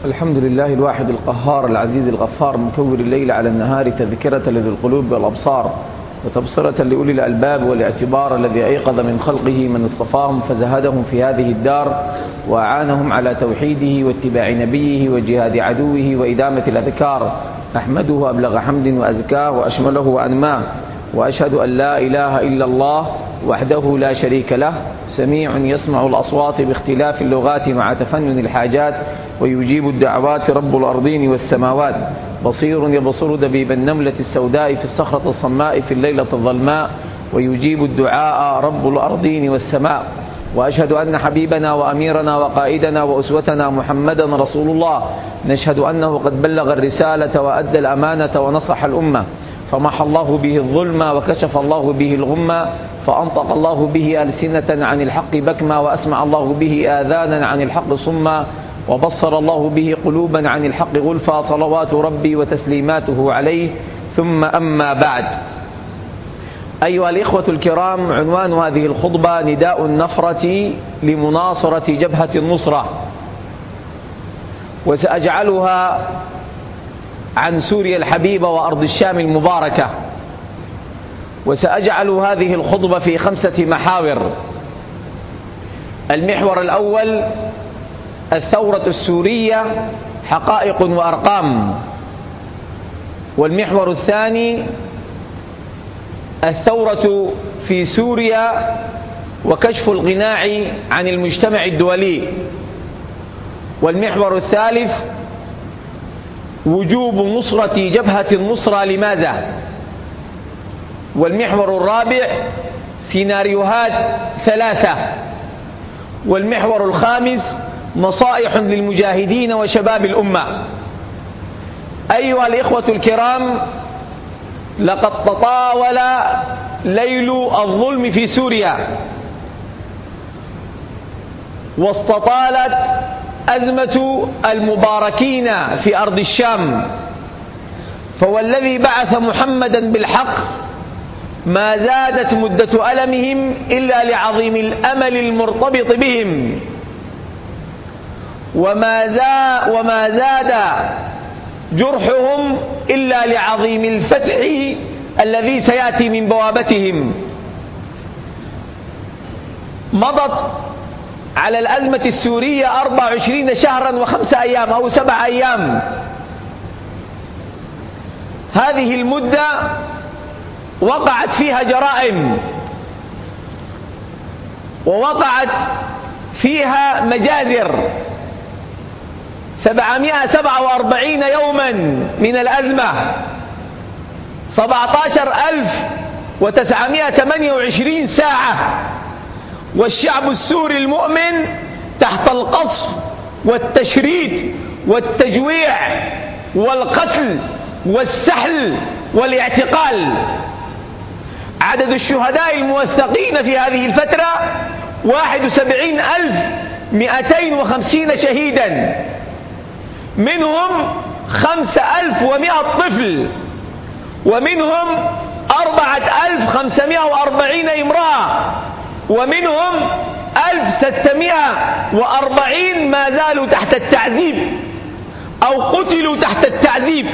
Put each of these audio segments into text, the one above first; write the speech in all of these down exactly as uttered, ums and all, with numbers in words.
الحمد لله الواحد القهار العزيز الغفار مكور الليل على النهار تذكرة لذي القلوب والأبصار وتبصرة لأولي الألباب والاعتبار الذي أيقظ من خلقه من اصطفاهم فزهدهم في هذه الدار وأعانهم على توحيده واتباع نبيه وجهاد عدوه وإدامة الأذكار. أحمده أبلغ حمد وأزكاه وأشمله وأنماه، وأشهد أن لا إله إلا الله وحده لا شريك له، سميع يسمع الأصوات باختلاف اللغات مع تفنن الحاجات، ويجيب الدعوات رب الأرضين والسماوات، بصير يبصر دبيب النملة السوداء في الصخرة الصماء في الليلة الظلماء، ويجيب الدعاء رب الأرضين والسماء. وأشهد أن حبيبنا وأميرنا وقائدنا وأسوتنا محمدا رسول الله، نشهد أنه قد بلغ الرسالة وأدى الأمانة ونصح الأمة، فمحى الله به الظلم وكشف الله به الغمة، فأنطق الله به ألسنة عن الحق بكما، وأسمع الله به آذانا عن الحق صما، وبصر الله به قلوبا عن الحق غلفا، صلوات ربي وتسليماته عليه. ثم أما بعد، أيها الإخوة الكرام، عنوان هذه الخطبة نداء النفرة لمناصرة جبهة النصرة، وسأجعلها عن سوريا الحبيبة وأرض الشام المباركة، وسأجعل هذه الخطبة في خمسة محاور. المحور الأول الثورة السورية حقائق وأرقام، والمحور الثاني الثورة في سوريا وكشف الغناء عن المجتمع الدولي، والمحور الثالث وجوب نصرة جبهة النصرة لماذا، والمحور الرابع سيناريوهات ثلاثة، والمحور الخامس نصائح للمجاهدين وشباب الأمة. أيها الإخوة الكرام، لقد تطاول ليل الظلم في سوريا، واستطالت أزمة المباركين في أرض الشام، فوالذي بعث محمدا بالحق ما زادت مدة ألمهم إلا لعظيم الأمل المرتبط بهم، وما زاد, وما زاد جرحهم إلا لعظيم الفتح الذي سيأتي من بوابتهم. مضت على الأزمة السورية أربع وعشرين شهرا وخمسة أيام أو سبع أيام. هذه المدة وقعت فيها جرائم، ووقعت فيها مجازر. سبعمائة وسبعة وأربعين يوما من الأزمة، سبعة عشر ألف وتسعمائة وثمانية وعشرين ساعة، والشعب السوري المؤمن تحت القصف والتشريد والتجويع والقتل والسحل والاعتقال. عدد الشهداء الموثقين في هذه الفترة واحد وسبعين ألف مئتين وخمسين شهيدا، منهم خمسة ألف ومئة طفل، ومنهم أربعة آلاف وخمسمائة وأربعين امرأة، ومنهم ألف وستمائة وأربعين ما زالوا تحت التعذيب أو قتلوا تحت التعذيب.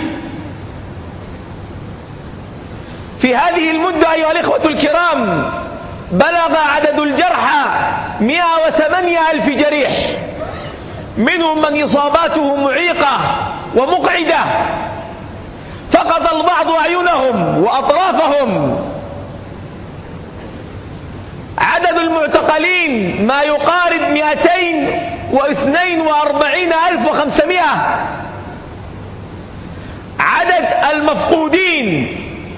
في هذه المدة أيها الإخوة الكرام بلغ عدد الجرحى مئة وثمانية ألف جريح، منهم من إصاباته معيقة ومقعدة، فقد البعض أعينهم وأطرافهم. عدد المعتقلين ما يقارب مئتين واثنين وأربعين ألف وخمسمائة. عدد المفقودين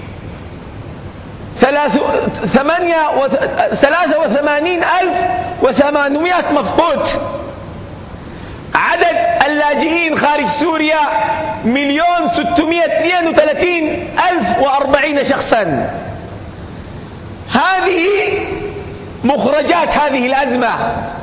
ثلاثة وثمانين ألف وثمانمائة مفقود. عدد اللاجئين خارج سوريا مليون ستمائة واثنين وثلاثين ألف وأربعين شخصا. هذه مخرجات هذه الأزمة،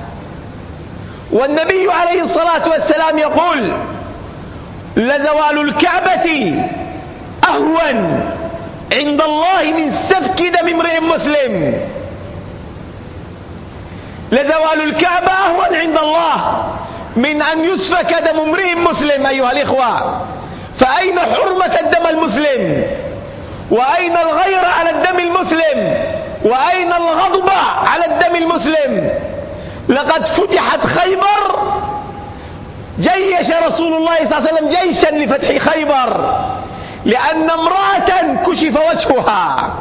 والنبي عليه الصلاة والسلام يقول: لزوال الكعبة أهون عند الله من سفك دم امرئ مسلم. لزوال الكعبة أهون عند الله من أن يسفك دم امرئ مسلم أيها الإخوة. فأين حرمة الدم المسلم؟ وأين الغير على الدم المسلم؟ وأين الغضب على الدم المسلم؟ لقد فتحت خيبر، جيش رسول الله صلى الله عليه وسلم جيشا لفتح خيبر لأن امرأة كشف وجهها،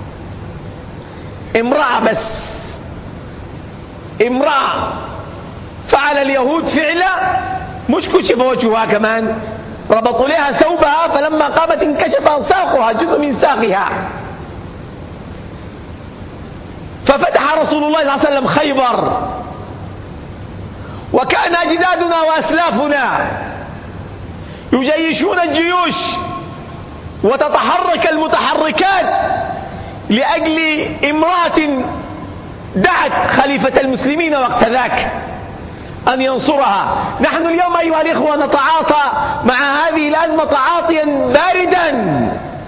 امرأة بس، امرأة فعل اليهود فعلا، مش كشف وجهها كمان، ربطوا لها ثوبها فلما قامت انكشف ساقها، جزء من ساقها. ففتح رسول الله صلى الله عليه وسلم خيبر، وكان أجدادنا وأسلافنا يجيشون الجيوش وتتحرك المتحركات لأجل امرأة دعت خليفة المسلمين وقت ذاك أن ينصرها. نحن اليوم أيها الإخوة نتعاطى مع هذه الأزمة تعاطيا باردا،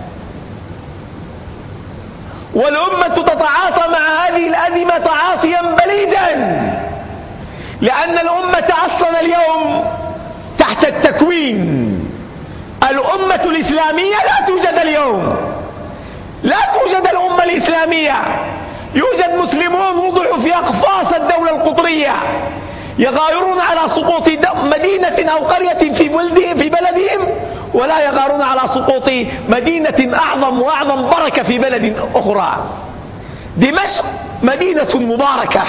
والأمة تتعاطى مع هذه الأزمة تعاطيا بليدا، لأن الأمة أصلا اليوم تحت التكوين. الأمة الإسلامية لا توجد اليوم، لا توجد الأمة الإسلامية. يوجد مسلمون وضعوا في أقفاص الدولة القطرية يغارون على سقوط مدينة أو قرية في في بلدهم، ولا يغارون على سقوط مدينة أعظم وأعظم بركة في بلد أخرى. دمشق مدينة مباركة،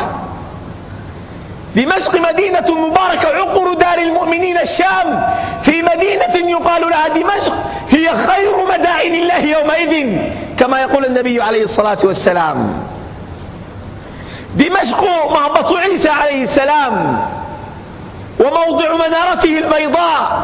دمشق مدينة مباركة، عقر دار المؤمنين الشام في مدينة يقال لها دمشق هي خير مدائن الله يومئذ كما يقول النبي عليه الصلاة والسلام. دمشق مهبط عيسى عليه السلام وموضع منارته البيضاء.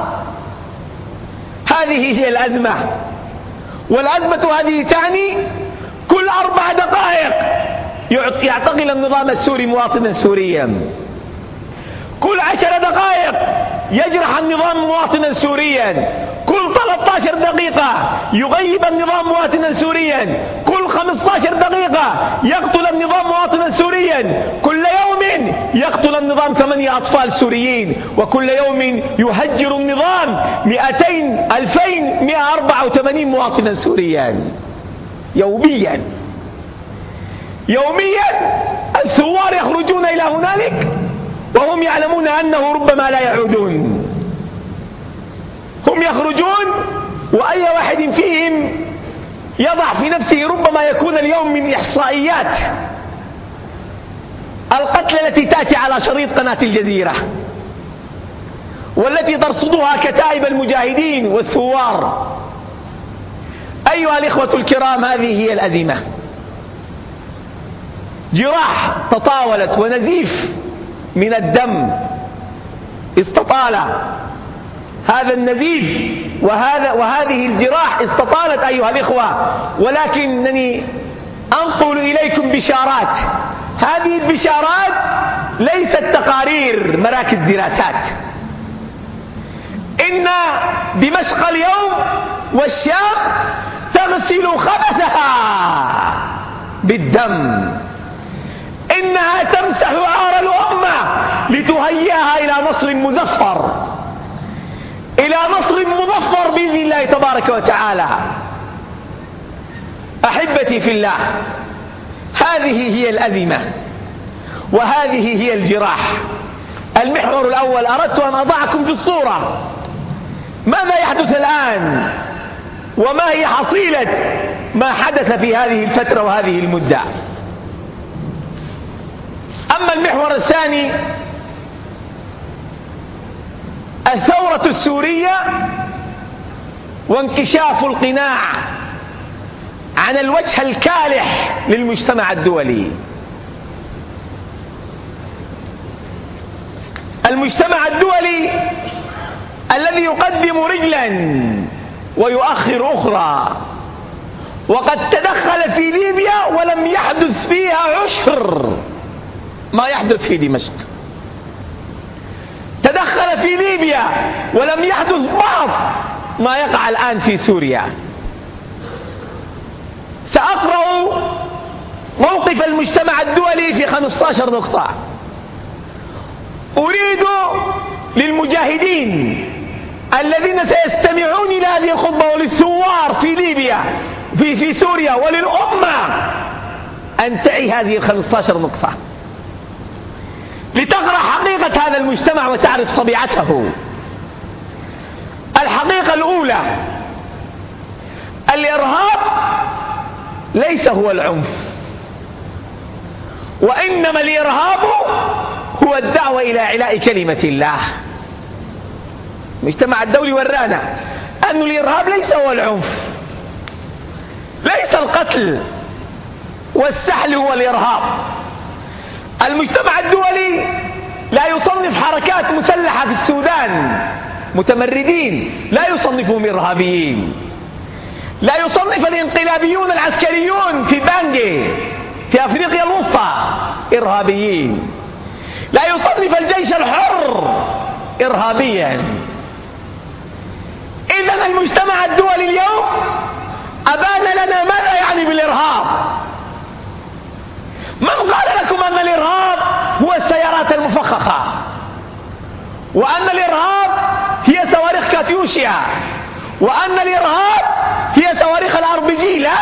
هذه هي الأزمة، والأزمة هذه تعني كل أربع دقائق يعتقل النظام السوري مواطنا سوريا، كل عشر دقائق يجرح النظام مواطنا سوريا، كل ثلاث عشرة دقيقة يغيب النظام مواطنا سوريا، كل خمسة عشر دقيقة يقتل النظام مواطنا سوريا، كل يوم يقتل النظام ثمانية أطفال سوريين، وكل يوم يهجر النظام مئتين ألفين مئة وأربعة وثمانين مواطنا سوريا يوميا. يوميا الثوار يخرجون إلى هنالك وهم يعلمون أنه ربما لا يعودون. هم يخرجون وأي واحد فيهم يضع في نفسه ربما يكون اليوم من إحصائيات القتل التي تأتي على شريط قناة الجزيرة والتي ترصدها كتائب المجاهدين والثوار. أيها الإخوة الكرام، هذه هي الأزمة. جراح تطاولت ونزيف من الدم استطال، هذا النزيف وهذا وهذه الجراح استطالت أيها الإخوة، ولكنني أنقل إليكم بشارات. هذه البشارات ليست تقارير مراكز دراسات. إن دمشق اليوم والشام تغسل خبثها بالدم، إنها تمسح عار الأمة لتهيئها إلى نصر مزفر، إلى نصر مظفر بإذن الله تبارك وتعالى. أحبتي في الله، هذه هي الأزمة وهذه هي الجراح. المحور الأول أردت أن أضعكم في الصورة ماذا يحدث الآن وما هي حصيلة ما حدث في هذه الفترة وهذه المدة. أما المحور الثاني، الثورة السورية وانكشاف القناع عن الوجه الكالح للمجتمع الدولي. المجتمع الدولي الذي يقدم رجلا ويؤخر أخرى، وقد تدخل في ليبيا ولم يحدث فيها عشر ما يحدث في دمشق، تدخل في ليبيا ولم يحدث بعض ما يقع الآن في سوريا. سأقرأ موقف المجتمع الدولي في خمسة عشر نقطة. أريد للمجاهدين الذين سيستمعون إلى هذه الخطبة وللثوار في ليبيا في في سوريا وللأمة أن تعي هذه الخمسة عشر نقطة لتقرأ حقيقة هذا المجتمع وتعرف طبيعته. الحقيقة الأولى: الإرهاب ليس هو العنف، وإنما الإرهاب هو الدعوة إلى إعلاء كلمة الله. المجتمع الدولي ورانا أن الإرهاب ليس هو العنف، ليس القتل والسحل هو الإرهاب. المجتمع الدولي لا يصنف حركات مسلحة في السودان متمردين، لا يصنفهم إرهابيين. لا يصنف الانقلابيون العسكريون في بانجي في أفريقيا الوسطى إرهابيين. لا يصنف الجيش الحر إرهابيا. إذن المجتمع الدولي اليوم أبان لنا ماذا يعني بالإرهاب. من قال لكم أن الإرهاب هو السيارات المفخخة، وأن الإرهاب هي صواريخ كاتيوشيا، وأن الإرهاب هي صواريخ الار بي جي؟ لا،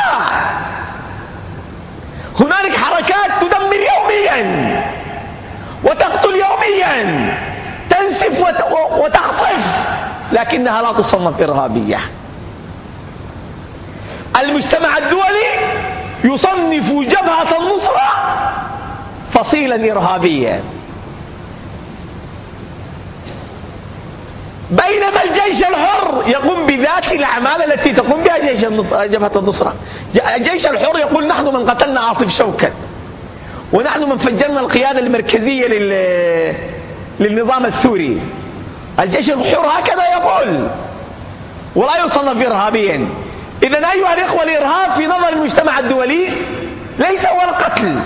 هنالك حركات تدمر يوميا وتقتل يوميا، تنسف وتخصف، لكنها لا تصنف إرهابية. المجتمع الدولي يصنف جبهة النصرة فصيلا إرهابيا، بينما الجيش الحر يقوم بذات الأعمال التي تقوم بها جيش جبهة النصرة. الجيش الحر يقول: نحن من قتلنا عاصف شوكت، ونحن من فجرنا القيادة المركزية للنظام السوري. الجيش الحر هكذا يقول ولا يصنف إرهابيا. إذن أيها الإخوة، الإرهاب في نظر المجتمع الدولي ليس هو القتل،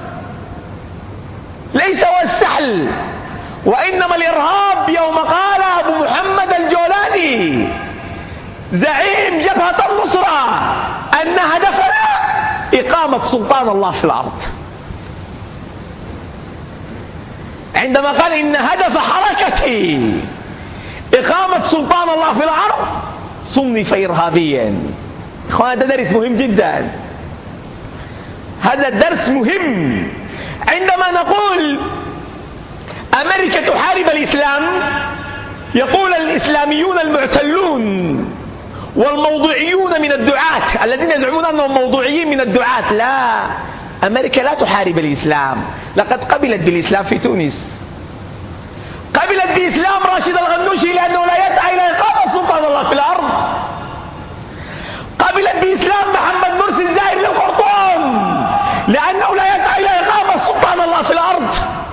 ليس هو السحل، وإنما الإرهاب يوم قال أبو محمد الجولاني زعيم جبهة النصرة أن هدفنا إقامة سلطان الله في الأرض، عندما قال إن هدف حركتي إقامة سلطان الله في الأرض صنف إرهابيا. إخوان، هذا درس مهم جدا، هذا الدرس مهم. عندما نقول أمريكا تحارب الإسلام، يقول الإسلاميون المعتلون والموضوعيون من الدعاة الذين يزعمون أنهم موضوعيين من الدعاة: لا، أمريكا لا تحارب الإسلام، لقد قبلت بالإسلام في تونس، قبلت بإسلام راشد الغنوشي لأنه لا يسعى إلى إقامة سلطان الله في الأرض، قبلت بإسلام محمد مرسي الزاهر للخرطوم لأنه لا يسعى إلى إقامة سلطان الله في الأرض،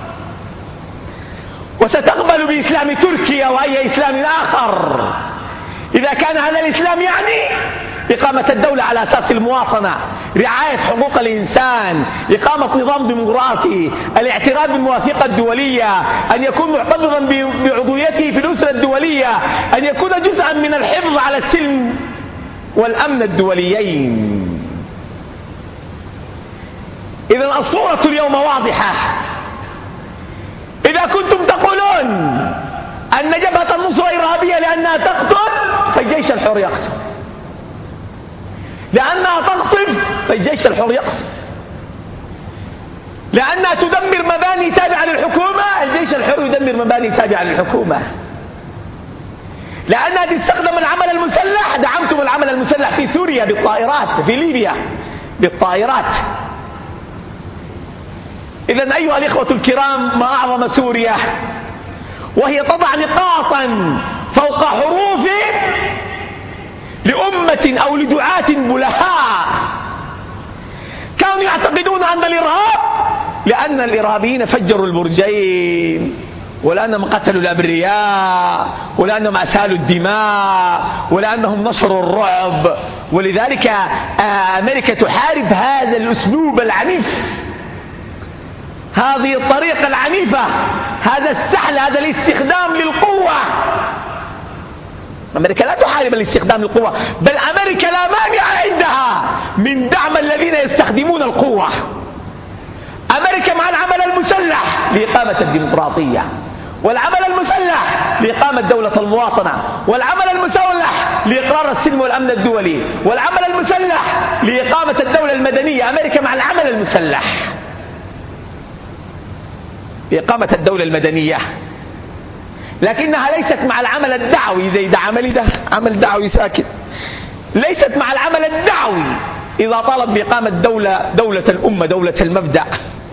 وستقبل بإسلام تركيا وأي إسلام آخر إذا كان هذا الإسلام يعني إقامة الدولة على أساس المواطنة، رعاية حقوق الإنسان، إقامة نظام ديمقراطي، الاعتراف بالمواثيق الدولية، أن يكون محتفظا بعضويته في الأسرة الدولية، أن يكون جزءا من الحفظ على السلم والأمن الدوليين. إذن الصورة اليوم واضحة. إذا كنتم تقولون أن جبهة النصرة إرهابية لأنها تقتل، فالجيش الحر يقتل، لأنها تقصف فالجيش الحر يقصف، لأنها تدمر مباني تابعة للحكومة الجيش الحر يدمر مباني تابعة للحكومة، لأنها تستخدم العمل المسلح، دعمتم العمل المسلح في سوريا بالطائرات، في ليبيا بالطائرات. إذن أيها الإخوة الكرام، ما أعظم سوريا وهي تضع نقاطا فوق حروف لأمة أو لدعاة بلهاء كانوا يعتقدون أن الإرهاب لأن الإرهابيين فجروا البرجين، ولأنهم قتلوا الأبرياء، ولأنهم أسالوا الدماء، ولأنهم نشروا الرعب، ولذلك أمريكا تحارب هذا الأسلوب العنيف، هذه الطريقة العنيفة، هذا السحل، هذا الاستخدام للقوة. أمريكا لا تحارب الاستخدام للقوة، بل أمريكا لا مانع عندها من دعم الذين يستخدمون القوة. أمريكا مع العمل المسلح لإقامة الديمقراطية، والعمل المسلح لإقامة دولة المواطنة، والعمل المسلح لإقرار السلم والأمن الدولي، والعمل المسلح لإقامة الدولة المدنية. أمريكا مع العمل المسلح لإقامة الدولة المدنية، لكنها ليست مع العمل الدعوي زي ده عملي، ده عمل دعوي ساكت. ليست مع العمل الدعوي إذا طالب بإقامة دولة دولة الأمة، دولة المبدأ.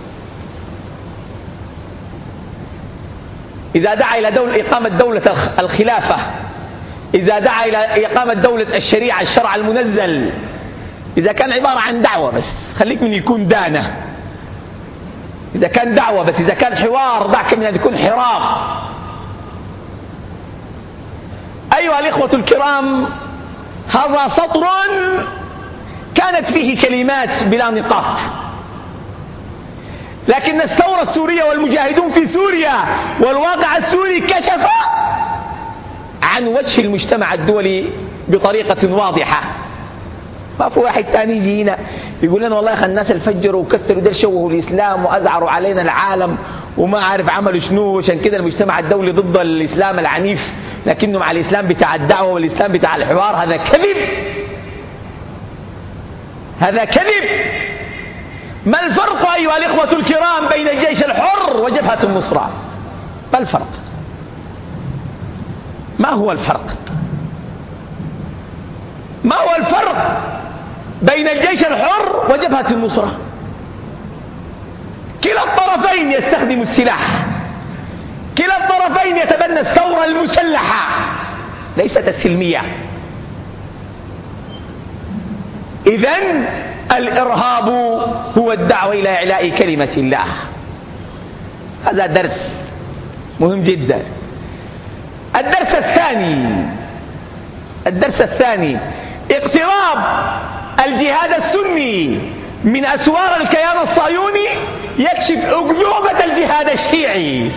إذا دعا إلى دولة إقامة دولة الخلافة، إذا دعا إلى إقامة دولة الشريعة، الشرع المنزل، إذا كان عبارة عن دعوة بس خليك من يكون دانة، إذا كان دعوة بس، إذا كان حوار دعك من أن يكون حرام. أيها الإخوة الكرام، هذا سطر كانت فيه كلمات بلا نقاط، لكن الثورة السورية والمجاهدون في سوريا والواقع السوري كشف عن وجه المجتمع الدولي بطريقة واضحة. ما في واحد ثاني يجي هنا يقول لنا والله الناس الفجروا وكثروا ده شوهوا الإسلام وأذعروا علينا العالم وما عارف عملوا شنو، عشان كده المجتمع الدولي ضد الإسلام العنيف، لكنه مع الإسلام بتاع الدعوة والإسلام بتاع الحوار. هذا كذب، هذا كذب. ما الفرق أيها الإخوة الكرام بين الجيش الحر وجبهة النصرة؟ ما الفرق؟ ما هو الفرق؟ ما هو الفرق بين الجيش الحر وجبهة النصرة؟ كلا الطرفين يستخدم السلاح، كلا الطرفين يتبنى الثورة المسلحة ليست السلمية. إذن الإرهاب هو الدعوة إلى إعلاء كلمة الله. هذا درس مهم جدا. الدرس الثاني، الدرس الثاني اقتراب الجهاد السني من أسوار الكيان الصهيوني يكشف أكذوبة الجهاد الشيعي.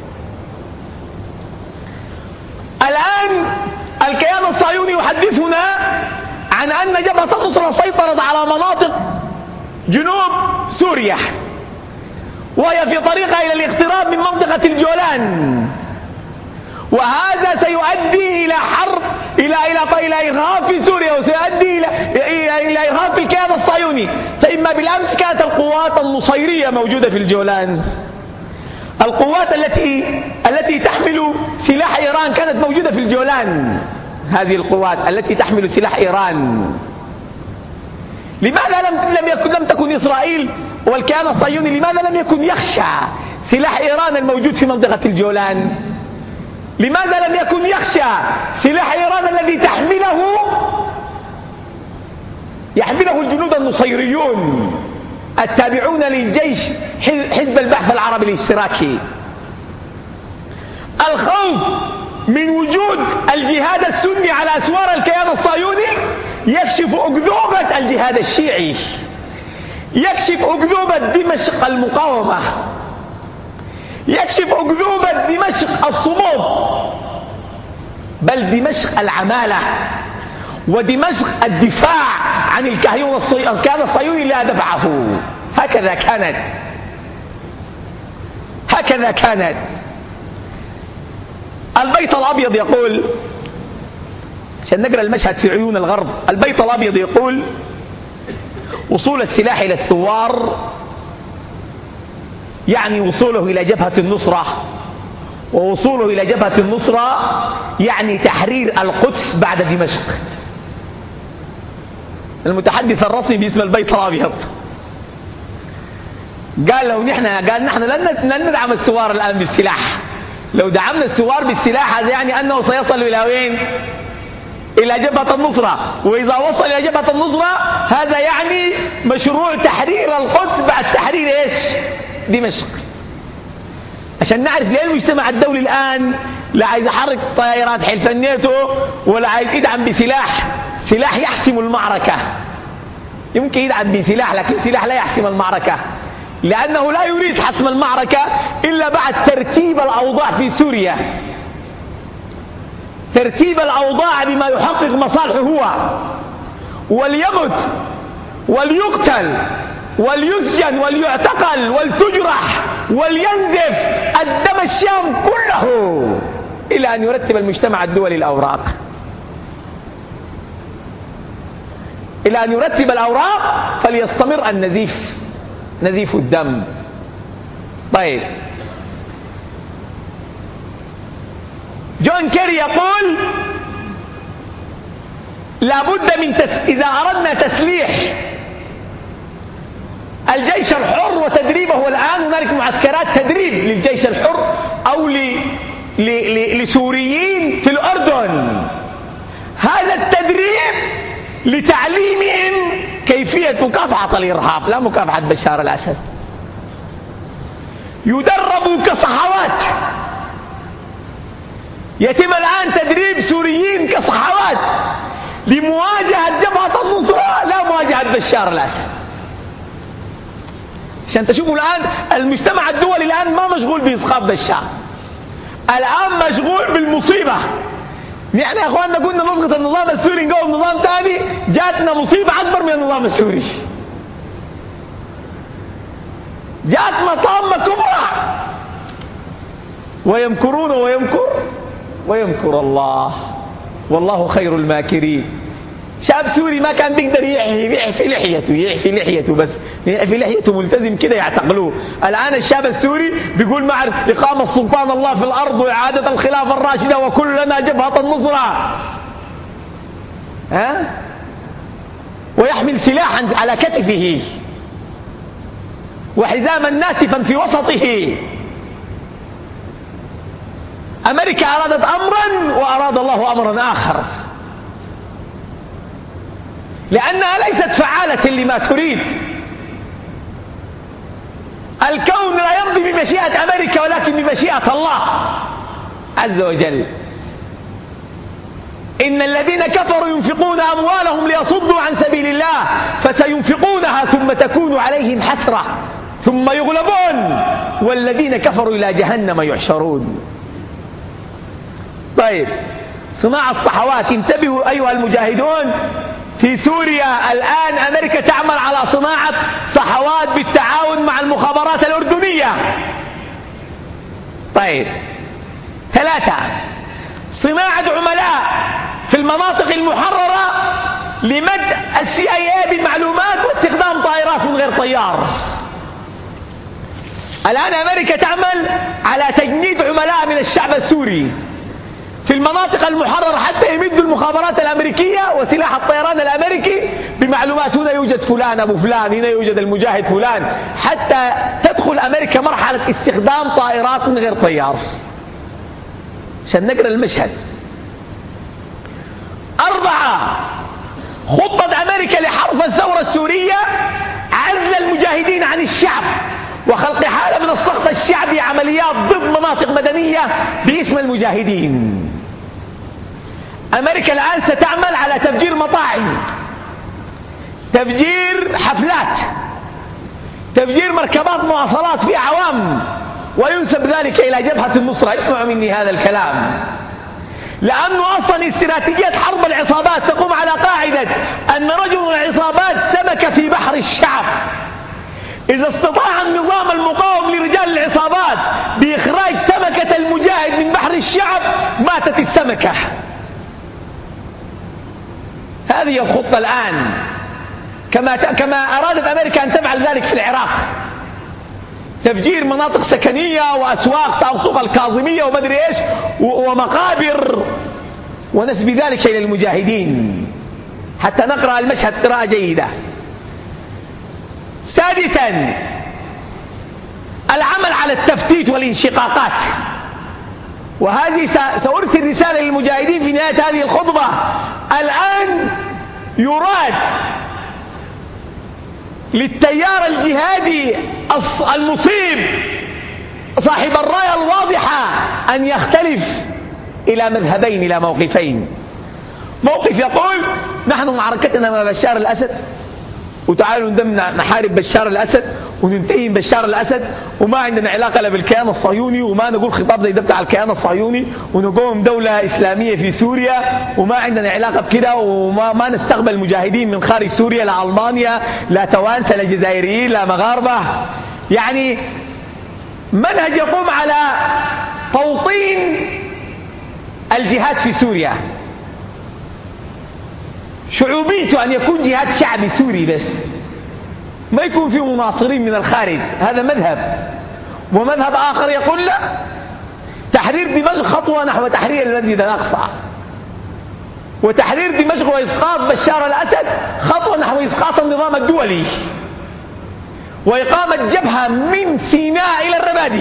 الآن الكيان الصهيوني يحدثنا عن أن جبهة النصرة سيطرت على مناطق جنوب سوريا، وهي في طريقها إلى الاقتراب من منطقة الجولان، وهذا سيؤدي إلى حرب إلى إلى إلى إرهاب في سوريا، وسيؤدي إلى إلى إرهاب في الكيان الصهيوني. فإما بالأمس كانت القوات النصيرية موجودة في الجولان، القوات التي التي تحمل سلاح إيران كانت موجودة في الجولان. هذه القوات التي تحمل سلاح إيران، لماذا لم لم يكن لم تكن إسرائيل والكيان الصهيوني لماذا لم يكن يخشى سلاح إيران الموجود في منطقة الجولان؟ لماذا لم يكن يخشى سلاح إيران الذي تحمله يحمله الجنود النصيريون التابعون للجيش حزب البعث العربي الاشتراكي؟ الخوف من وجود الجهاد السني على أسوار الكيان الصهيوني يكشف أكذوبة الجهاد الشيعي، يكشف أكذوبة دمشق المقاومة، يكشف أكذوبة دمشق الصمود، بل دمشق العمالة، ودمشق الدفاع عن الكيان الصهيوني لا دفعه. هكذا كانت، هكذا كانت. البيت الأبيض يقول، عشان نقرأ المشهد في عيون الغرب، البيت الأبيض يقول: وصول السلاح إلى الثوار يعني وصوله إلى جبهة النصرة، ووصوله إلى جبهة النصرة يعني تحرير القدس بعد دمشق. المتحدث الرسمي باسم البيت الأبيض قال لو نحن قال نحن لن ندعم الثوار الآن بالسلاح، لو دعمنا الثوار بالسلاح هذا يعني أنه سيصل إلى وين؟ إلى جبهة النصرة، وإذا وصل إلى جبهة النصرة هذا يعني مشروع تحرير القدس بعد تحرير إيش؟ دمشق. عشان نعرف ليه المجتمع الدولي الآن لا عايز يحرك طائرات حلف الناتو ولا عايز يدعم بسلاح، سلاح يحسم المعركة. يمكن يدعم بسلاح لكن سلاح لا يحسم المعركة، لأنه لا يريد حسم المعركة إلا بعد ترتيب الأوضاع في سوريا، ترتيب الأوضاع بما يحقق مصالحه هو، وليمت وليقتل وليسجن وليعتقل ولتجرح ولينزف الدم الشام كله إلى أن يرتب المجتمع الدولي الأوراق، إلى أن يرتب الأوراق فليستمر النزيف، نزيف الدم. طيب، جون كيري يقول لابد من تس... إذا أردنا تسليح الجيش الحر وتدريبه، الآن هنالك معسكرات تدريب للجيش الحر أو ل... ل... ل... لسوريين في الأردن، هذا التدريب لتعليمهم كيفية مكافحة الإرهاب لا مكافحة بشار الأسد. يدربوا كصحوات، يتم الآن تدريب سوريين كصحوات لمواجهة جبهة النصرة لا مواجهة بشار الأسد. عشان تشوفوا الآن المجتمع الدولي الآن ما مشغول بإسقاط بشار، الآن مشغول بالمصيبة. نحن يا أخواننا كنا نسقط النظام السوري نقوم نظام ثاني، جاتنا مصيبة أكبر من النظام السوري، جاتنا طامة كبرى. ويمكرون ويمكر ويمكر الله والله خير الماكرين. شاب سوري ما كان بيقدر يعفي لحيته، يعفي لحيته بس يعفي لحيته ملتزم كده يعتقلوه. الآن الشاب السوري بيقول مع إقامة سلطان الله في الأرض وإعادة الخلافة الراشدة وكل لنا جبهة النصرة، ها؟ ويحمل سلاحا على كتفه وحزاما ناسفا في وسطه. أمريكا أرادت أمرا وأراد الله أمرا آخر، لأنها ليست فعالة لما تريد. الكون لا يمضي بمشيئة أمريكا ولكن بمشيئة الله عز وجل. إن الذين كفروا ينفقون أموالهم ليصدوا عن سبيل الله فسينفقونها ثم تكون عليهم حسرة ثم يغلبون والذين كفروا إلى جهنم يحشرون. طيب، صناعة الصحوات، انتبهوا أيها المجاهدون. في سوريا الآن أمريكا تعمل على صناعة صحوات بالتعاون مع المخابرات الأردنية. طيب، ثلاثة، صناعة عملاء في المناطق المحررة لمد السي اي اي بالمعلومات واستخدام طائرات من غير طيار. الآن أمريكا تعمل على تجنيد عملاء من الشعب السوري في المناطق المحررة حتى يمدوا المخابرات الأمريكية وسلاح الطيران الأمريكي بمعلومات، هنا يوجد فلان أبو فلان، هنا يوجد المجاهد فلان، حتى تدخل أمريكا مرحلة استخدام طائرات من غير طيار. عشان نقرأ المشهد. أربعة، خطة أمريكا لحرف الثورة السورية عزل المجاهدين عن الشعب وخلق حالة من السخط الشعبي، عمليات ضد مناطق مدنية باسم المجاهدين. أمريكا الآن ستعمل على تفجير مطاعم، تفجير حفلات، تفجير مركبات مواصلات في عوام، وينسب ذلك إلى جبهة النصرة. اسمعوا مني هذا الكلام، لأنه أصلا استراتيجية حرب العصابات تقوم على قاعدة أن رجل من العصابات سمك في بحر الشعب. إذا استطاع النظام المقاوم لرجال العصابات بإخراج سمكة المجاهد من بحر الشعب ماتت السمكة. هذه الخطة الآن، كما كما أرادت أمريكا أن تفعل ذلك في العراق، تفجير مناطق سكنية وأسواق، سوق الكاظمية ومدري إيش ومقابر، ونسب ذلك إلى المجاهدين حتى نقرأ المشهد قراءة جيدة. سادسا، العمل على التفتيت والانشقاقات، وهذه سأرسل رسالة للمجاهدين في نهاية هذه الخطبة. الآن يراد للتيار الجهادي المصيب صاحب الراية الواضحة أن يختلف إلى مذهبين، إلى موقفين. موقف يقول نحن معركتنا مع بشار الأسد، وتعالوا ندم نحارب بشار الأسد وننتهي من بشار الأسد، وما عندنا علاقة لا بالكيان الصهيوني، وما نقول خطاب زي ده بتاع الكيان الصهيوني، ونقوم دولة إسلامية في سوريا، وما عندنا علاقة بكده، وما ما نستقبل مجاهدين من خارج سوريا، لا ألمانيا لا توانسة لا جزائريين لا مغاربة. يعني منهج يقوم على توطين الجهاد في سوريا شعوبيته أن يكون جهاد شعبي سوري بس، ما يكون فيه مناصرين من الخارج. هذا مذهب. ومذهب آخر يقول لا، تحرير دمشق خطوة نحو تحرير المسجد الأقصى، وتحرير دمشق وإسقاط بشار الأسد خطوة نحو إسقاط النظام الدولي، وإقامة جبهة من سيناء إلى الربادي.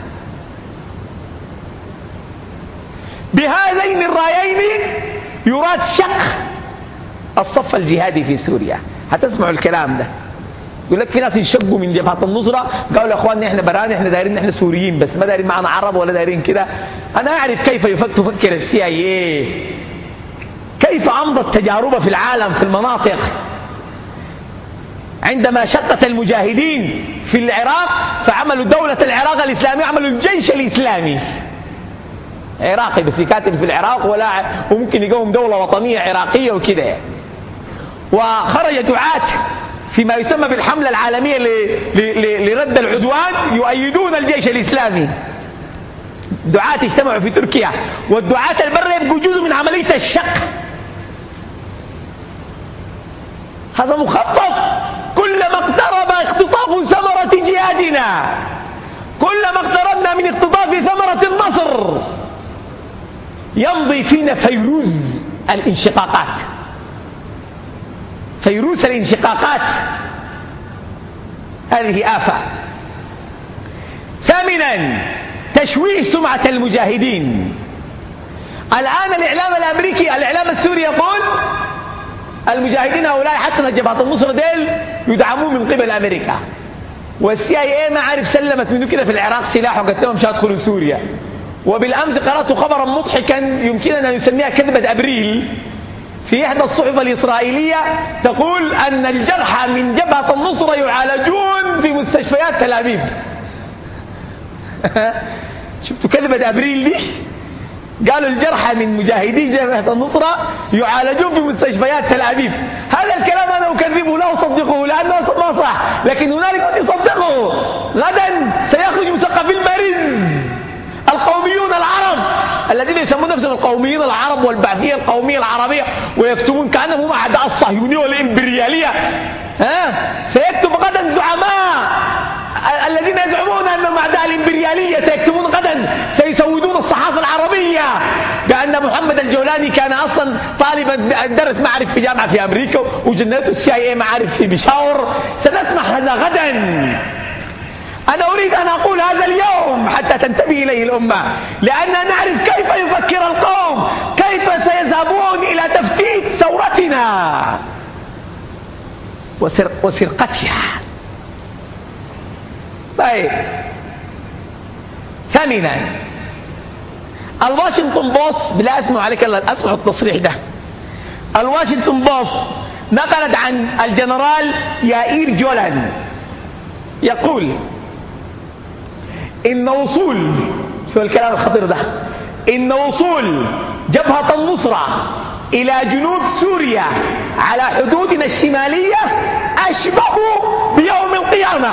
بهذين الرايين يراد شق الصف الجهادي في سوريا. هتسمعوا الكلام ده، يقول لك في ناس ينشقوا من جبهة النصرة قالوا يا اخواننا احنا براني، احنا دايرين احنا سوريين بس، ما دايرين معنا عرب ولا دايرين كده. انا اعرف كيف تفكر السي اي اي، كيف امضت تجارب في العالم في المناطق. عندما شتت المجاهدين في العراق فعملوا دولة العراق الإسلامية، عملوا الجيش الإسلامي عراقي بس يكاتب في العراق، ولا وممكن يقوم دولة وطنية عراقية وكده. وخرج دعاة فيما يسمى بالحملة العالمية لرد العدوان يؤيدون الجيش الإسلامي. دعاة اجتمعوا في تركيا، والدعاة البر يبقوا جزء من عملية الشق. هذا مخطط. كلما اقترب اختطاف ثمرة جهادنا، كلما اقتربنا من اختطاف ثمرة النصر، يمضي فينا فيروز الانشقاقات، فيروس الانشقاقات. هذه آفة. ثامنا، تشويه سمعة المجاهدين. الآن الإعلام الأمريكي الإعلام السوري يقول المجاهدين هؤلاء حتى جبهة النصرة ديل يدعمون من قبل أمريكا، والسي اي اي ما عارف سلمت منه كده في العراق سلاح وقالت لهم مش هيدخلوا سوريا. وبالأمس قرأت خبرا مضحكا يمكننا أن نسميها كذبة أبريل في إحدى الصحف الإسرائيلية، تقول أن الجرحى من جبهة النصرة يعالجون في مستشفيات تل أبيب. شفتوا كذبة أبريل دي؟ قالوا الجرحى من مجاهدي جبهة النصرة يعالجون في مستشفيات تل أبيب. هذا الكلام أنا أكذبه لا أصدقه لأنه ما صح، لكن هنالك من يصدقه. غدا سيخرج مثقفي المارز القوميون العرب الذين يسمون نفسهم القوميين العرب والبعثية القومية العربية، ويكتبون كأنهم هم أعداء الصهيونية والإمبريالية. ها؟ سيكتب غدا زعماء الذين يزعمون أنهم أعداء الإمبريالية، سيكتبون غدا، سيسودون الصحافة العربية بأن محمد الجولاني كان أصلا طالبا درس معرف في جامعة في أمريكا وجنته السي اي اي معارف في بشاور. سنسمع هذا غدا. أنا أريد أن أقول هذا اليوم حتى تنتبه إليه الأمة، لأننا نعرف كيف يفكر القوم، كيف سيذهبون إلى تفتيت ثورتنا وسرقتها. طيب، ثامنا، الواشنطن بوست، بلا أسمع عليك الله أسمع التصريح ده. الواشنطن بوست نقلت عن الجنرال يائير جولان يقول إن وصول، شو الكلام الخطير ده، إن وصول جبهة النصرة إلى جنوب سوريا على حدودنا الشمالية أشبه بيوم القيامة.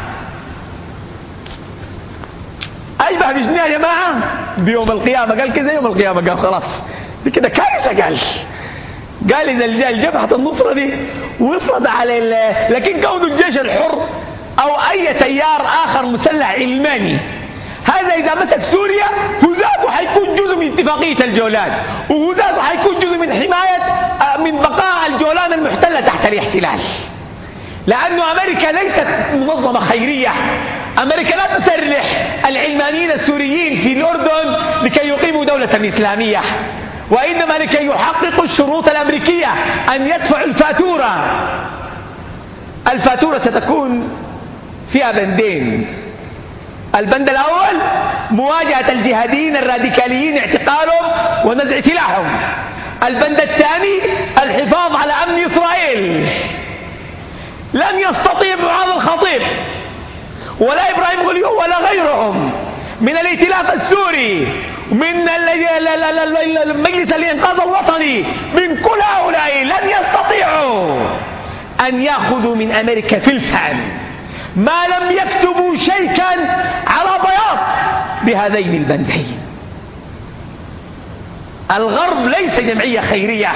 أشبه بشنو يا جماعة؟ بيوم القيامة. قال كذا يوم القيامة، قال خلاص دي كده كارثة. قال قال إذا الجبهة النصرة دي وصلت على، لكن كون الجيش الحر أو أي تيار آخر مسلح علماني هذا إذا مسك سوريا وذاته حيكون جزء من اتفاقية الجولان، وذاته حيكون جزء من حماية من بقاء الجولان المحتلة تحت الاحتلال. لأنه أمريكا ليست منظمة خيرية. أمريكا لا تسرح العلمانيين السوريين في الأردن لكي يقيموا دولة إسلامية، وإنما لكي يحققوا الشروط الأمريكية أن يدفعوا الفاتورة. الفاتورة ستكون فيها بندين. البند الأول مواجهة الجهاديين الراديكاليين، اعتقالهم ونزع سلاحهم. البند الثاني الحفاظ على أمن إسرائيل. لن يستطيع معاذ الخطيب ولا إبراهيم غليو ولا غيرهم من الائتلاف السوري، من مجلس الإنقاذ الوطني، من كل هؤلاء لن يستطيعوا أن يأخذوا من أمريكا فلسا ما لم يكتبوا شيئا على بياض بهذين البندين. الغرب ليس جمعية خيرية،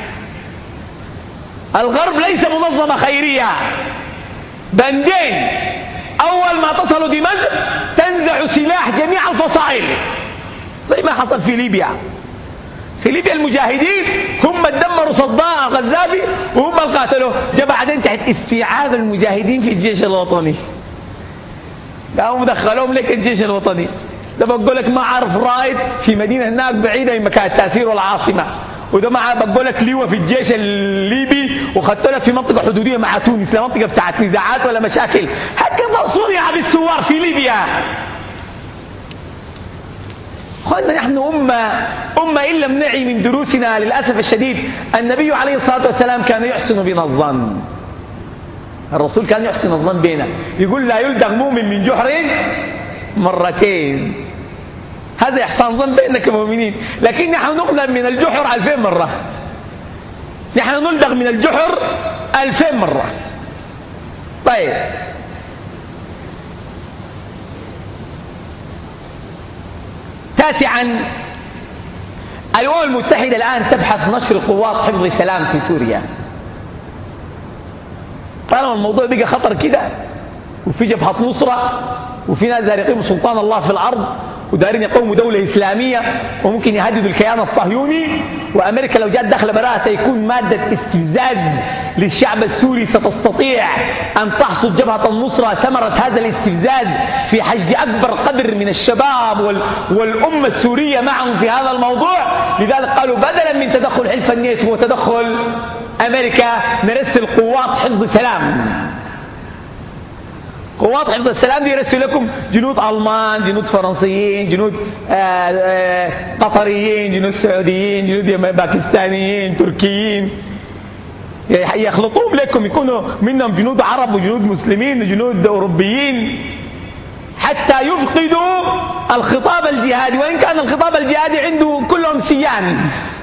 الغرب ليس منظمة خيرية. بندين أول ما تصلوا دمشق تنزع سلاح جميع الفصائل زي ما حصل في ليبيا. في ليبيا المجاهدين هم دمروا صدام الغزافي وهم اللي قاتلوه. جاء بعدين تحت استيعاب المجاهدين في الجيش الوطني، قاموا دخلوهم لك الجيش الوطني. ده بقول لك ما عارف رائد في مدينة هناك بعيدة من مكان التأثير والعاصمة، وده ما بقول لك لواء في الجيش الليبي وخدته لك في منطقة حدودية مع تونس، لا منطقة بتاعت نزاعات ولا مشاكل. هكذا صنع بالثوار في ليبيا. أخوانا نحن أمة أمة إن لم نعي من دروسنا للأسف الشديد. النبي عليه الصلاة والسلام كان يحسن بنا الظن، الرسول كان يحسن الظن بنا، يقول لا يلدغ مؤمن من جحر مرتين. هذا إحسان ظن بيننا كمؤمنين، لكن نحن نقلب من الجحر ألفين مرة، نحن نلدغ من الجحر ألفين مرة. طيب تاسعا، الأمم المتحدة الآن تبحث نشر قوات حفظ السلام في سوريا. طالما الموضوع بقى خطر كده وفي جبهة نصرة وفي ناس دايرين يقيموا سلطان الله في الأرض ودايرين يقوموا دولة إسلامية وممكن يهددوا الكيان الصهيوني، وأمريكا لو جات داخل براءة سيكون مادة استفزاز للشعب السوري ستستطيع أن تحصد جبهة النصرة ثمرة هذا الاستفزاز في حشد أكبر قدر من الشباب والأمة السورية معهم في هذا الموضوع. لذلك قالوا بدلا من تدخل حلف الناتو وتدخل أمريكا نرسل قوات حفظ سلام. قوات حفظ السلام دي يرسل لكم جنود ألمان، جنود فرنسيين، جنود آآ آآ قطريين، جنود سعوديين، جنود باكستانيين، تركيين، يخلطوهم لكم، يكونوا منهم جنود عرب وجنود مسلمين وجنود أوروبيين حتى يفقدوا الخطاب الجهادي. وإن كان الخطاب الجهادي عنده كلهم سيان،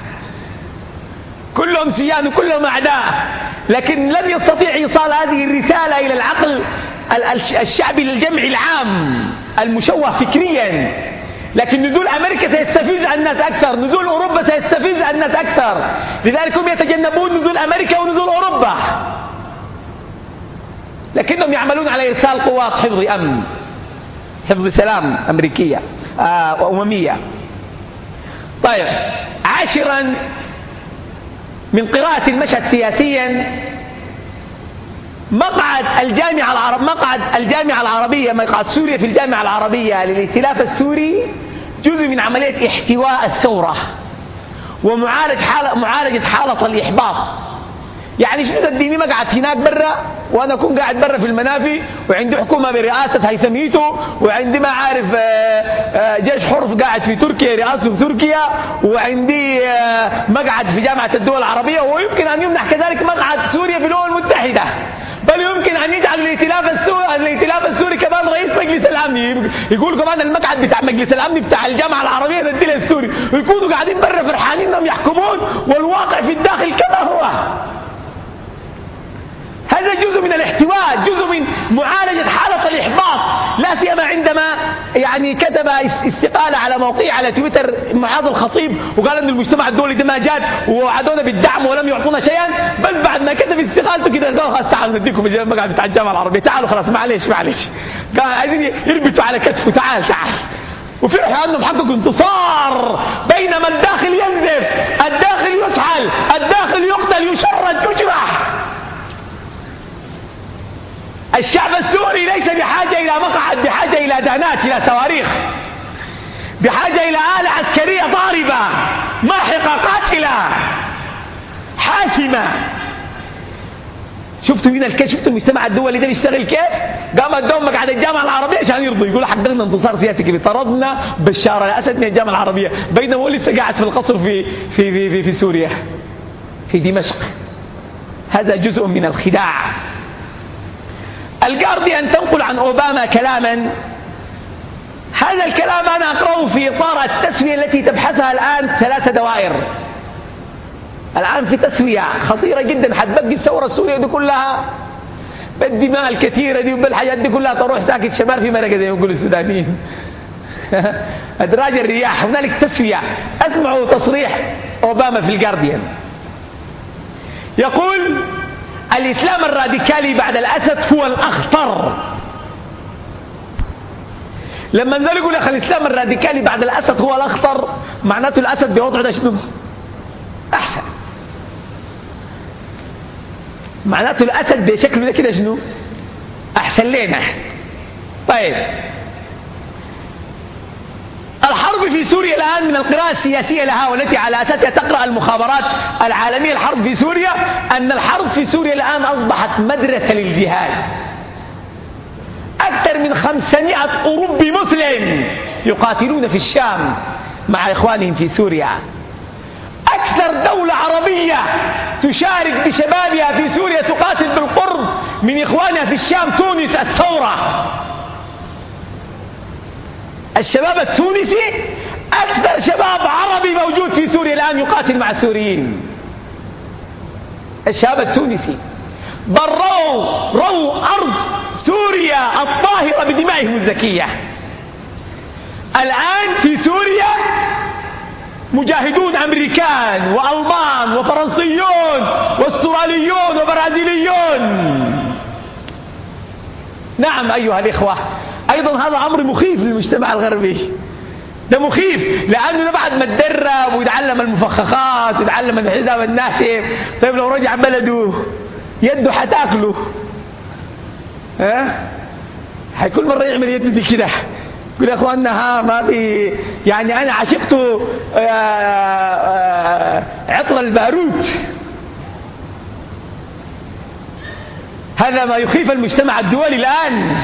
كلهم سيان وكلهم أعداء، لكن لم يستطيع إيصال هذه الرسالة إلى العقل الشعبي للجمع العام المشوه فكريا. لكن نزول أمريكا سيستفيد الناس أكثر، نزول أوروبا سيستفيد الناس أكثر، لذلك هم يتجنبون نزول أمريكا ونزول أوروبا، لكنهم يعملون على إرسال قوات حفظ أمن، حفظ سلام أمريكية آه وأممية. طيب عاشرا، من قراءة المشهد سياسيا، مقعد الجامعة العرب مقعد الجامعة العربية مقعد سوريا في الجامعة العربية للائتلاف السوري جزء من عملية احتواء الثورة ومعالجة حالة معالجة حالة الإحباط. يعني شنو تديني مقعد هناك برا وانا اكون قاعد برا في المنافي وعندي حكومه برئاسه هيثم هيتو وعندي ما عارف جيش حرف قاعد في تركيا رئاسته في تركيا وعندي مقعد في جامعه الدول العربيه، ويمكن ان يمنح كذلك مقعد سوريا في الامم المتحده، بل يمكن ان يجعل الائتلاف السوري الائتلاف السوري كمان رئيس مجلس الامن، يقول كمان المقعد بتاع مجلس الامن بتاع الجامعه العربيه ندي للسوري، ويكونوا قاعدين برا فرحانين انهم يحكمون والواقع في الداخل كما هو. هذا جزء من الاحتواء، جزء من معالجة حالة الإحباط، لا سيما عندما يعني كتب استقالة على موقعه على تويتر معاذ الخطيب وقال أن المجتمع الدولي ده ما جاد ووعدونا بالدعم ولم يعطونا شيئا، بل بعد ما كتب استقالته كده قال خلاص تعالوا نديكم المقعد بتاع الجامعة العربية، تعالوا خلاص معلش معلش، قال عايزين يربطوا على كتفه، تعال تعال، وفرحوا أنهم حققوا انتصار، بينما الداخل ينزف، الداخل يسحل، الداخل يقتل يشرد يجرح. الشعب السوري ليس بحاجة إلى مقعد، بحاجة إلى دانات، إلى صواريخ، بحاجة إلى آلة عسكرية ضاربة ماحقة قاتلة حاسمة. شفتوا من الكيف، شفتوا المجتمع الدولي ده بيشتغل كيف؟ قام ادوهم مقعد الجامعة العربية عشان يرضوا، يقولوا حققنا انتصار سياسي كبير، طردنا بشار الأسد من الجامعة العربية، بينما هو لسه قاعد في القصر في في في في, في سوريا في دمشق. هذا جزء من الخداع. الجارديان تنقل عن أوباما كلاما، هذا الكلام أنا أقرأه في إطار التسوية التي تبحثها الآن ثلاثة دوائر. الآن في تسوية خطيرة جدا، حتبقي الثورة السورية دي كلها بالدماء الكثيرة دي وبالحاجات دي كلها تروح ساكت شمال في مرقة زي ما يقولوا السودانيين، أدراج الرياح، هنالك تسوية. أسمعوا تصريح أوباما في الجارديان، يقول الإسلام الراديكالي بعد الأسد هو الأخطر. لما نزل يقول لك الإسلام الراديكالي بعد الأسد هو الأخطر، معناته الأسد بوضعه ده شنو؟ أحسن. معناته الأسد بشكله ده كده شنو؟ أحسن لنا. طيب، الحرب في سوريا الآن من القراءة السياسية لها والتي على أساسها تقرأ المخابرات العالمية الحرب في سوريا، أن الحرب في سوريا الآن أصبحت مدرسة للجهاد. أكثر من خمسمائة أوروبي مسلم يقاتلون في الشام مع إخوانهم في سوريا. أكثر دولة عربية تشارك بشبابها في سوريا تقاتل بالقرب من إخوانها في الشام تونس. الثورة، الشباب التونسي أكثر شباب عربي موجود في سوريا الآن يقاتل مع السوريين. الشباب التونسي بل روا روا أرض سوريا الطاهرة بدمائهم الزكية. الآن في سوريا مجاهدون أمريكان وألمان وفرنسيون واستراليون وبرازيليون. نعم أيها الإخوة، أيضا هذا أمر مخيف للمجتمع الغربي. ده مخيف لأنه بعد ما تدرب ويتعلم المفخخات ويتعلم الحزام الناسف، طيب لو رجع بلده يده حتاكله، ها حيكون مرة يعمل يده دي كده، يقول يا اخواننا ها ما في يعني انا عشقت عطر البارود. هذا ما يخيف المجتمع الدولي الآن.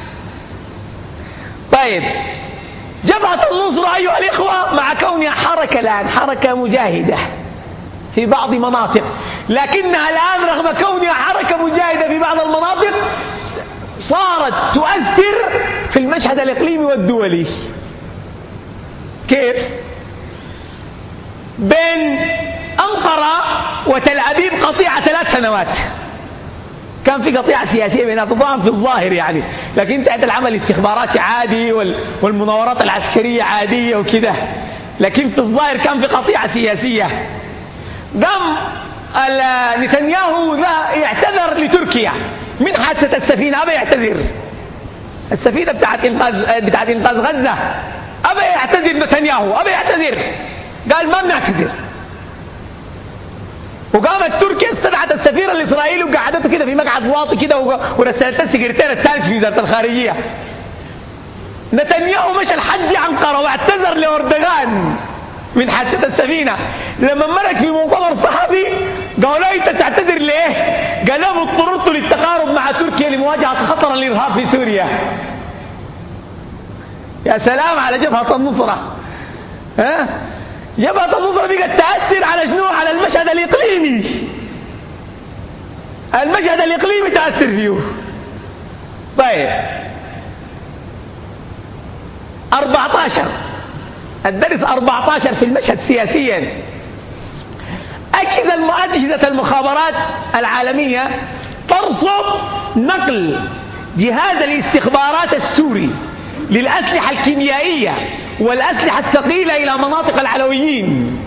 طيب، جبهة النصرة أيها الإخوة مع كونها حركة الآن حركة مجاهدة في بعض مناطق، لكنها الآن رغم كونها حركة مجاهدة في بعض المناطق صارت تؤثر في المشهد الإقليمي والدولي. كيف؟ بين أنقرة وتل أبيب قطيعة ثلاث سنوات، كان في قطيعة سياسية بينها طبعا في الظاهر يعني، لكن تحت العمل الاستخباراتي عادي والمناورات العسكرية عادية وكده، لكن في الظاهر كان في قطيعة سياسية. قام نتنياهو يعتذر لتركيا من حادثة السفينة، أبى يعتذر. السفينة بتاعت إنقاذ بتاعت إنقاذ غزة، أبى يعتذر نتنياهو، أبى يعتذر، قال ما بنعتذر. وقامت تركيا استدعت السفير الإسرائيلي وقعدته كده في مقعد واطي كده ورسلت السكرتير الثالث في وزارة الخارجية. نتنياهو مشى لحد أنقرة واعتذر لأردوغان من حادثة السفينة. لما ملك في مؤتمر صحفي قالوا له أنت تعتذر ليه؟ قال لهم اضطررت للتقارب مع تركيا لمواجهة خطر الإرهاب في سوريا. يا سلام على جبهة النصرة. ها؟ جبهة النصرة بقت تأثر على شنو؟ على المشهد الإقليمي. المشهد الإقليمي تأثر فيه. طيب، أربعة عشر الدرس أربعة عشر في المشهد سياسيا. أجهزة المخابرات العالمية ترصد نقل جهاز الاستخبارات السوري للأسلحة الكيميائية والأسلحة الثقيلة إلى مناطق العلويين.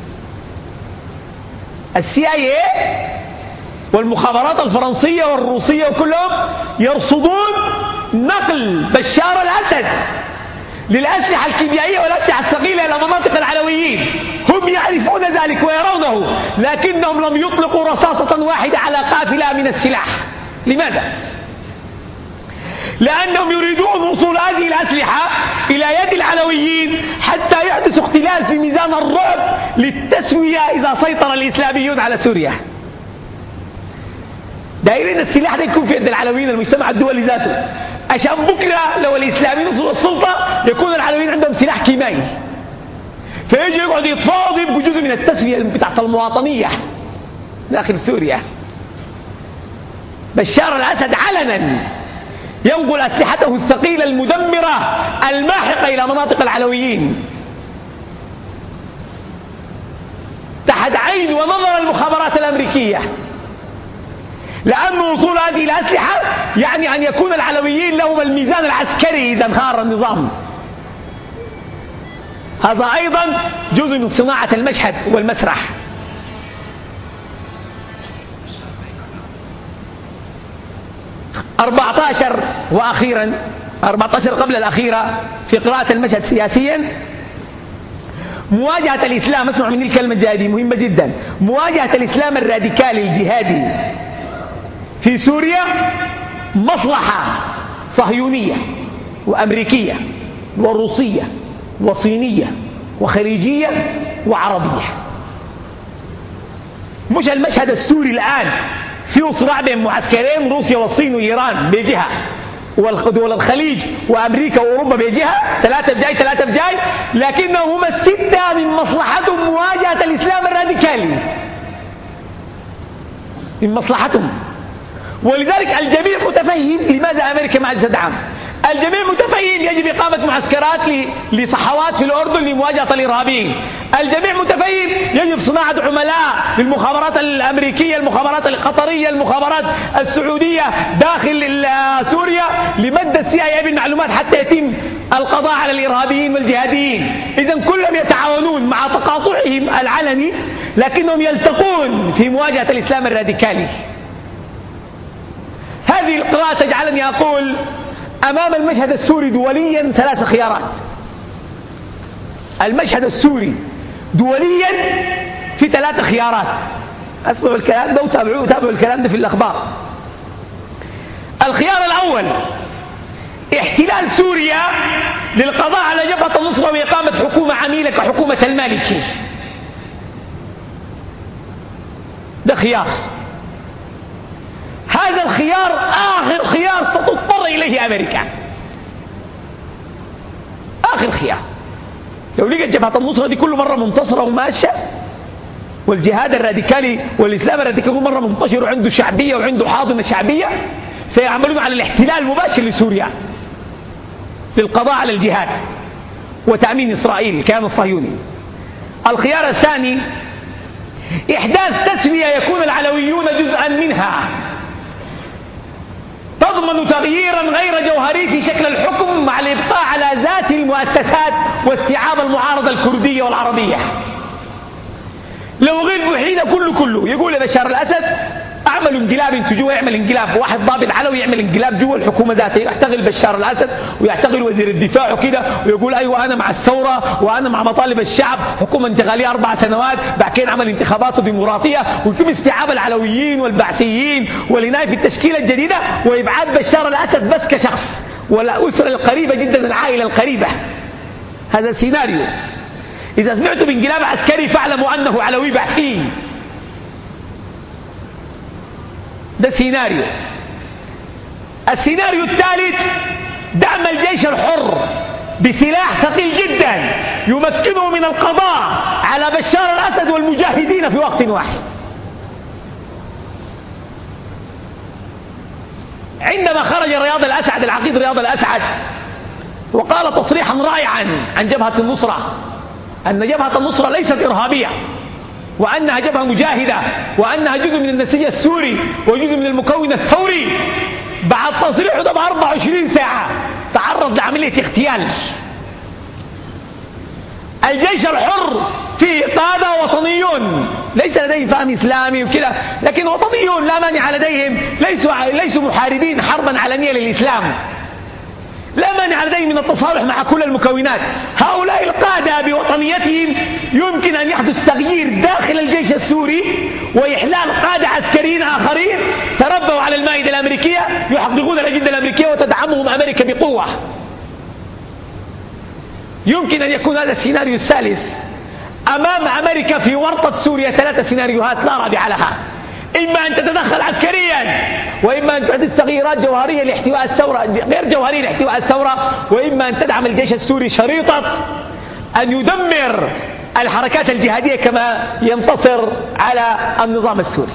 السي اي اي والمخابرات الفرنسية والروسية وكلهم يرصدون نقل بشار الأسد للأسلحة الكيميائية والأسلحة الثقيلة إلى مناطق العلويين. هم يعرفون ذلك ويرونه، لكنهم لم يطلقوا رصاصة واحدة على قافلة من السلاح. لماذا؟ لأنهم يريدون وصول هذه الأسلحة إلى يد العلويين حتى يحدث اختلال في ميزان الرعب للتسوية إذا سيطر الإسلاميون على سوريا. دايرين السلاح ده يكون في يد العلويين، المجتمع الدولي ذاته، عشان بكرة لو الإسلاميين وصلوا السلطة يكون العلويين عندهم سلاح كيميائي، فيجي يقعد يتفاوض يبقوا جزء من التسوية بتاعت المواطنية داخل سوريا. بشار الأسد علنا ينقل أسلحته الثقيلة المدمرة الماحقة إلى مناطق العلويين تحت عين ونظر المخابرات الأمريكية، لأن وصول هذه الأسلحة يعني أن يكون العلويين لهم الميزان العسكري إذا انهار النظام. هذا أيضا جزء من صناعة المشهد والمسرح. أربعة عشر وأخيرا أربعة عشر قبل الأخيرة في قراءة المشهد سياسيا، مواجهة الإسلام. اسمعوا مني الكلمة الجاية مهمة جدا. مواجهة الإسلام الراديكالي الجهادي في سوريا مصلحة صهيونية وأمريكية وروسية وصينية وخليجية وعربية. مش المشهد السوري الآن فيه صراع بين معسكرين، روسيا والصين وإيران بجهة، ودول الخليج وأمريكا وأوروبا بجهة، ثلاثة بجاي ثلاثة بجاي، لكنهم الستة من مصلحتهم مواجهة الإسلام الراديكالي، من مصلحتهم. ولذلك الجميع متفهم لماذا أمريكا ما تدعم. الجميع متفهم يجب إقامة معسكرات لصحوات في الأردن لمواجهة الإرهابيين. الجميع متفهم يجب صناعة عملاء للمخابرات الأمريكية، المخابرات القطرية، المخابرات السعودية داخل سوريا لمد السي اي اي بالمعلومات حتى يتم القضاء على الإرهابيين والجهاديين. إذن كلهم يتعاونون مع تقاطعهم العلني، لكنهم يلتقون في مواجهة الإسلام الراديكالي. هذه القراءة تجعلني أقول أمام المشهد السوري دوليا ثلاث خيارات. المشهد السوري دوليا في ثلاث خيارات. اسمعوا الكلام ده وتابعوه وتابعوا الكلام ده في الأخبار. الخيار الأول احتلال سوريا للقضاء على جبهة النصرة وإقامة حكومة عميلة كحكومة المالكي. ده خيار. هذا الخيار آخر خيار ستضطر إليه أمريكا، آخر خيار. لو لقت جبهة النصرة دي كل مرة منتصرة وماشية، والجهاد الراديكالي والإسلام الراديكالي كل مرة منتشر وعنده شعبية وعنده حاضنة شعبية، سيعملون على الاحتلال المباشر لسوريا للقضاء على الجهاد وتأمين إسرائيل الكيان الصهيوني. الخيار الثاني إحداث تسوية يكون العلويون جزءا منها، تضمن تغييرا غير جوهري في شكل الحكم مع الإبقاء على ذات المؤسسات واستيعاب المعارضة الكردية والعربية. لو غير وحيد كله كله يقول بشار الأسد اعملوا انقلاب انتوا جوا، يعمل انقلاب واحد ضابط علوي يعمل انقلاب جوا الحكومة ذاتها، يعتقل بشار الأسد ويعتقل وزير الدفاع وكده ويقول أيوة أنا مع الثورة وأنا مع مطالب الشعب، حكومة انتقالية أربع سنوات، بعد كده عمل انتخابات ديمقراطية ويتم استيعاب العلويين والبعثيين والعناية في التشكيلة الجديدة وإبعاد بشار الأسد بس كشخص والأسرة القريبة جدا العائلة القريبة. هذا سيناريو. إذا سمعتوا بانقلاب عسكري فاعلموا أنه علوي بعثي. ده سيناريو. السيناريو الثالث دعم الجيش الحر بسلاح ثقيل جدا يمكنه من القضاء على بشار الأسد والمجاهدين في وقت واحد. عندما خرج رياض الأسعد العقيد رياض الأسعد وقال تصريحا رائعا عن جبهة النصرة أن جبهة النصرة ليست إرهابية وأنها جبهة مجاهدة وأنها جزء من النسيج السوري وجزء من المكون الثوري، بعد تصريحه ده ب أربع وعشرين ساعة تعرض لعملية اغتيال. الجيش الحر فيه قادة وطنيون ليس لديهم فهم إسلامي وكذا، لكن وطنيون لا مانع لديهم، ليسوا ليسوا محاربين حربا علنية للإسلام، لا مانع لديهم من التصالح مع كل المكونات. هؤلاء القادة بوطنيتهم يمكن أن يحدث تغيير داخل الجيش السوري وإحلال قادة عسكريين آخرين تربوا على المائدة الأمريكية يحققون الأجندة الأمريكية وتدعمهم أمريكا بقوة. يمكن أن يكون هذا السيناريو الثالث. أمام أمريكا في ورطة سوريا ثلاثة سيناريوهات لا رابع لها: إما أن تتدخل عسكريا، وإما أن تحدث تغييرات جوهرية لاحتواء الثورة غير جوهرية لاحتواء الثورة، وإما أن تدعم الجيش السوري شريطة أن يدمر الحركات الجهادية كما ينتصر على النظام السوري.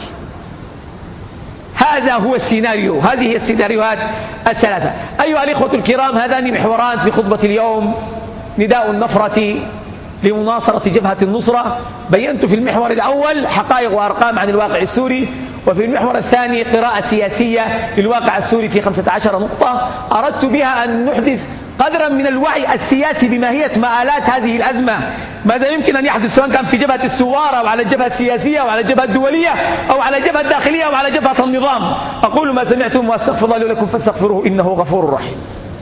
هذا هو السيناريو، هذه هي السيناريوهات الثلاثة. أيها الإخوة الكرام، هذان محوران في خطبة اليوم: نداء النفرة لمناصرة جبهة النصرة. بينت في المحور الأول حقائق وأرقام عن الواقع السوري، وفي المحور الثاني قراءة سياسية للواقع السوري في خمسة عشر نقطة أردت بها أن نحدث قدرا من الوعي السياسي بماهية مآلات هذه الأزمة، ماذا يمكن أن يحدث سواء كان في جبهة الثوار أو على الجبهة السياسية أو على الجبهة الدولية أو على الجبهة الداخلية أو على جبهة النظام. أقول ما سمعتم وأستغفر الله لكم فاستغفروه إنه غفور رحيم.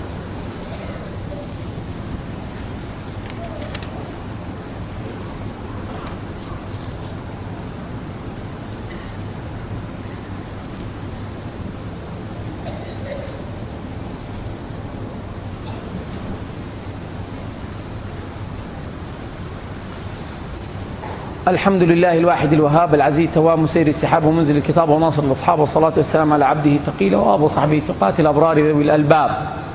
الحمد لله الواحد الوهاب العزيز توام مسير السحاب ومنزل الكتاب وناصر الأصحاب والصلاة والسلام على عبده الثقيل وآب صحبه ثقات الأبرار ذوي الألباب.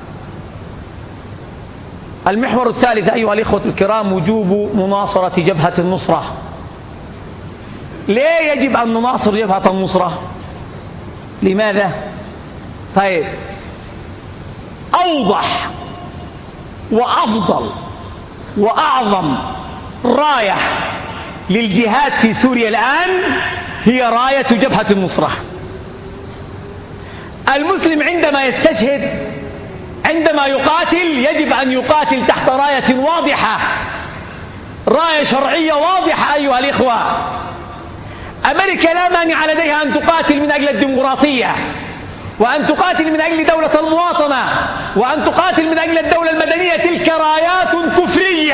المحور الثالث أيها الإخوة الكرام وجوب مناصرة جبهة النصرة. ليه يجب أن نناصر جبهة النصرة؟ لماذا؟ طيب، أوضح وأفضل وأعظم راية للجهاد في سوريا الآن هي راية جبهة النصرة. المسلم عندما يستشهد، عندما يقاتل، يجب أن يقاتل تحت راية واضحة، راية شرعية واضحة أيها الإخوة. أمريكا لا مانع لديها أن تقاتل من أجل الديمقراطية، وأن تقاتل من أجل دولة المواطنة، وأن تقاتل من أجل الدولة المدنية. تلك رايات كفرية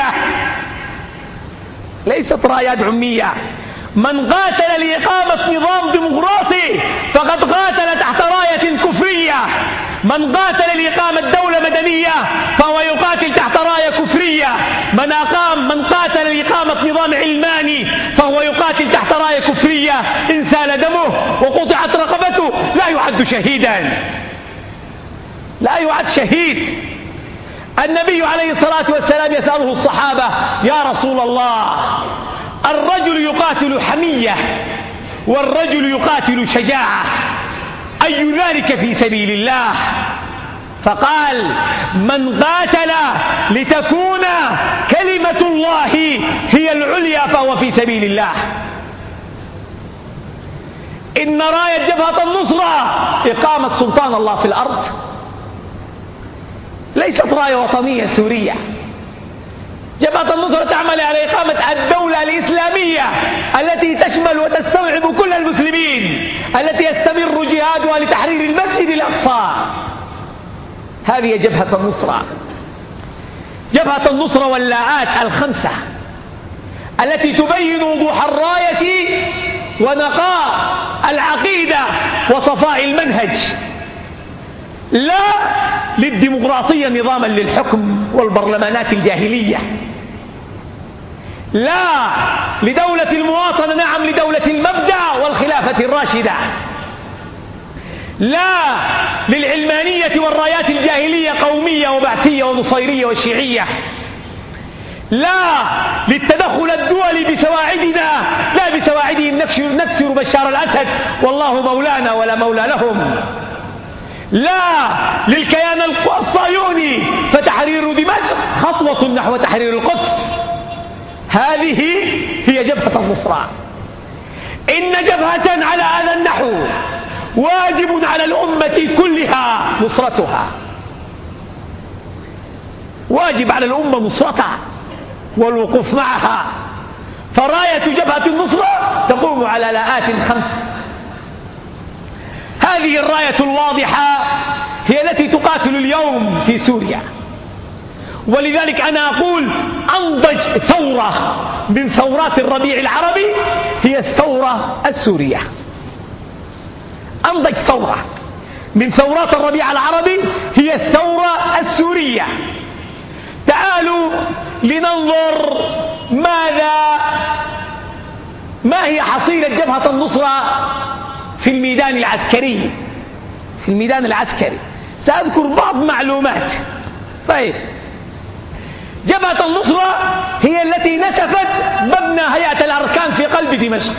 ليست رايات عمية. من قاتل لإقامة نظام ديمقراطي فقد قاتل تحت راية كفرية. من قاتل لإقامة دولة مدنية فهو يقاتل تحت راية كفرية. من أقام من قاتل لإقامة نظام علماني فهو يقاتل تحت راية كفرية. إن سال دمه وقطعت رقبته لا يعد شهيدا، لا يعد شهيد. النبي عليه الصلاة والسلام يسأله الصحابة: يا رسول الله، الرجل يقاتل حمية والرجل يقاتل شجاعة، أي ذلك في سبيل الله؟ فقال: من قاتل لتكون كلمة الله هي العليا فهو في سبيل الله. إن راية جبهة النصرة إقامة سلطان الله في الأرض، ليست راية وطنية سورية. جبهة النصرة تعمل على إقامة الدولة الإسلامية التي تشمل وتستوعب كل المسلمين، التي يستمر جهادها لتحرير المسجد الأقصى. هذه جبهة النصرة. جبهة النصرة واللاءات الخمسة التي تبين وضوح الراية ونقاء العقيدة وصفاء المنهج. لا للديمقراطية نظاما للحكم والبرلمانات الجاهلية، لا لدولة المواطنة، نعم لدولة المبدأ والخلافة الراشدة، لا للعلمانية والرايات الجاهلية قومية وبعثية ونصيرية وشيعية، لا للتدخل الدولي بسواعدنا، لا بسواعدهم نكسر بشار الأسد والله مولانا ولا مولى لهم، لا للكيان الصهيوني فتحرير دمشق خطوة نحو تحرير القدس. هذه هي جبهة النصرة. إن جبهة على هذا النحو واجب على الأمة كلها نصرتها، واجب على الأمة نصرتها والوقوف معها. فراية جبهة النصرة تقوم على لاءات خمس. هذه الراية الواضحة هي التي تقاتل اليوم في سوريا، ولذلك أنا أقول أنضج ثورة من ثورات الربيع العربي هي الثورة السورية. أنضج ثورة من ثورات الربيع العربي هي الثورة السورية. تعالوا لننظر ماذا ما هي حصيلة جبهة النصرة في الميدان العسكري. في الميدان العسكري سأذكر بعض معلومات. طيب، جبهة النصرة هي التي نسفت مبنى هيئة الأركان في قلب دمشق.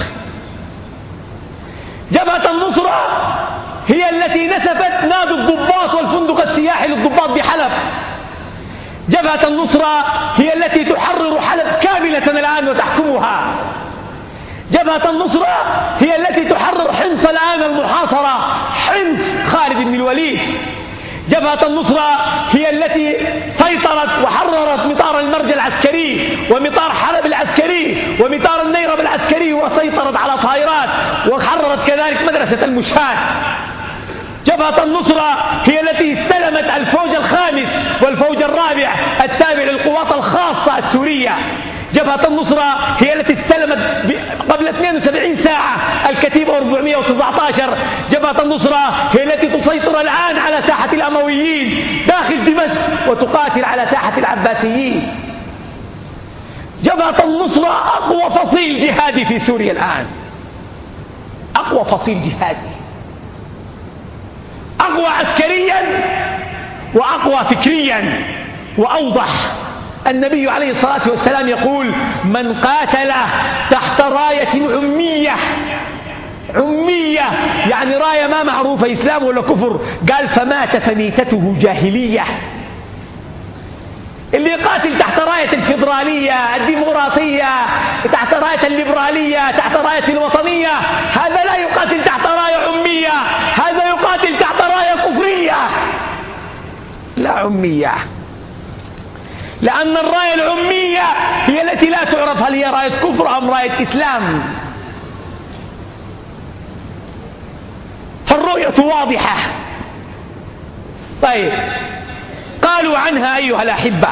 جبهة النصرة هي التي نسفت نادي الضباط والفندق السياحي للضباط بحلب. جبهة النصرة هي التي تحرر حلب كاملة الآن وتحكمها. جبهة النصرة هي التي تحرر حمص الآن المحاصرة، حمص خالد بن الوليد. جبهة النصرة هي التي سيطرت وحررت مطار المرج العسكري ومطار حلب العسكري ومطار النيرب العسكري، وسيطرت على طائرات، وحررت كذلك مدرسة المشاة. جبهة النصرة هي التي استلمت الفوج الخامس والفوج الرابع التابع للقوات الخاصة السورية. جبهة النصرة هي التي استلمت قبل اثنين وسبعين ساعة الكتيبة أربعمائة وتسعة عشر. جبهة النصرة هي التي تسيطر الآن على ساحة الأمويين داخل دمشق وتقاتل على ساحة العباسيين. جبهة النصرة أقوى فصيل جهادي في سوريا الآن، أقوى فصيل جهادي، أقوى عسكريا وأقوى فكريا وأوضح. النبي عليه الصلاة والسلام يقول: من قاتل تحت راية عمية، عمية يعني راية ما معروفة إسلام ولا كفر، قال فمات فميتته جاهلية. اللي يقاتل تحت راية الفيدرالية الديمقراطية، تحت راية الليبرالية، تحت راية الوطنية، هذا لا يقاتل تحت راية عمية، هذا يقاتل تحت راية كفرية لا عمية. لأن الراية العمية هي التي لا تعرف هل هي راية كفر أم راية إسلام. فالرؤية واضحة. طيب، قالوا عنها أيها الأحبة،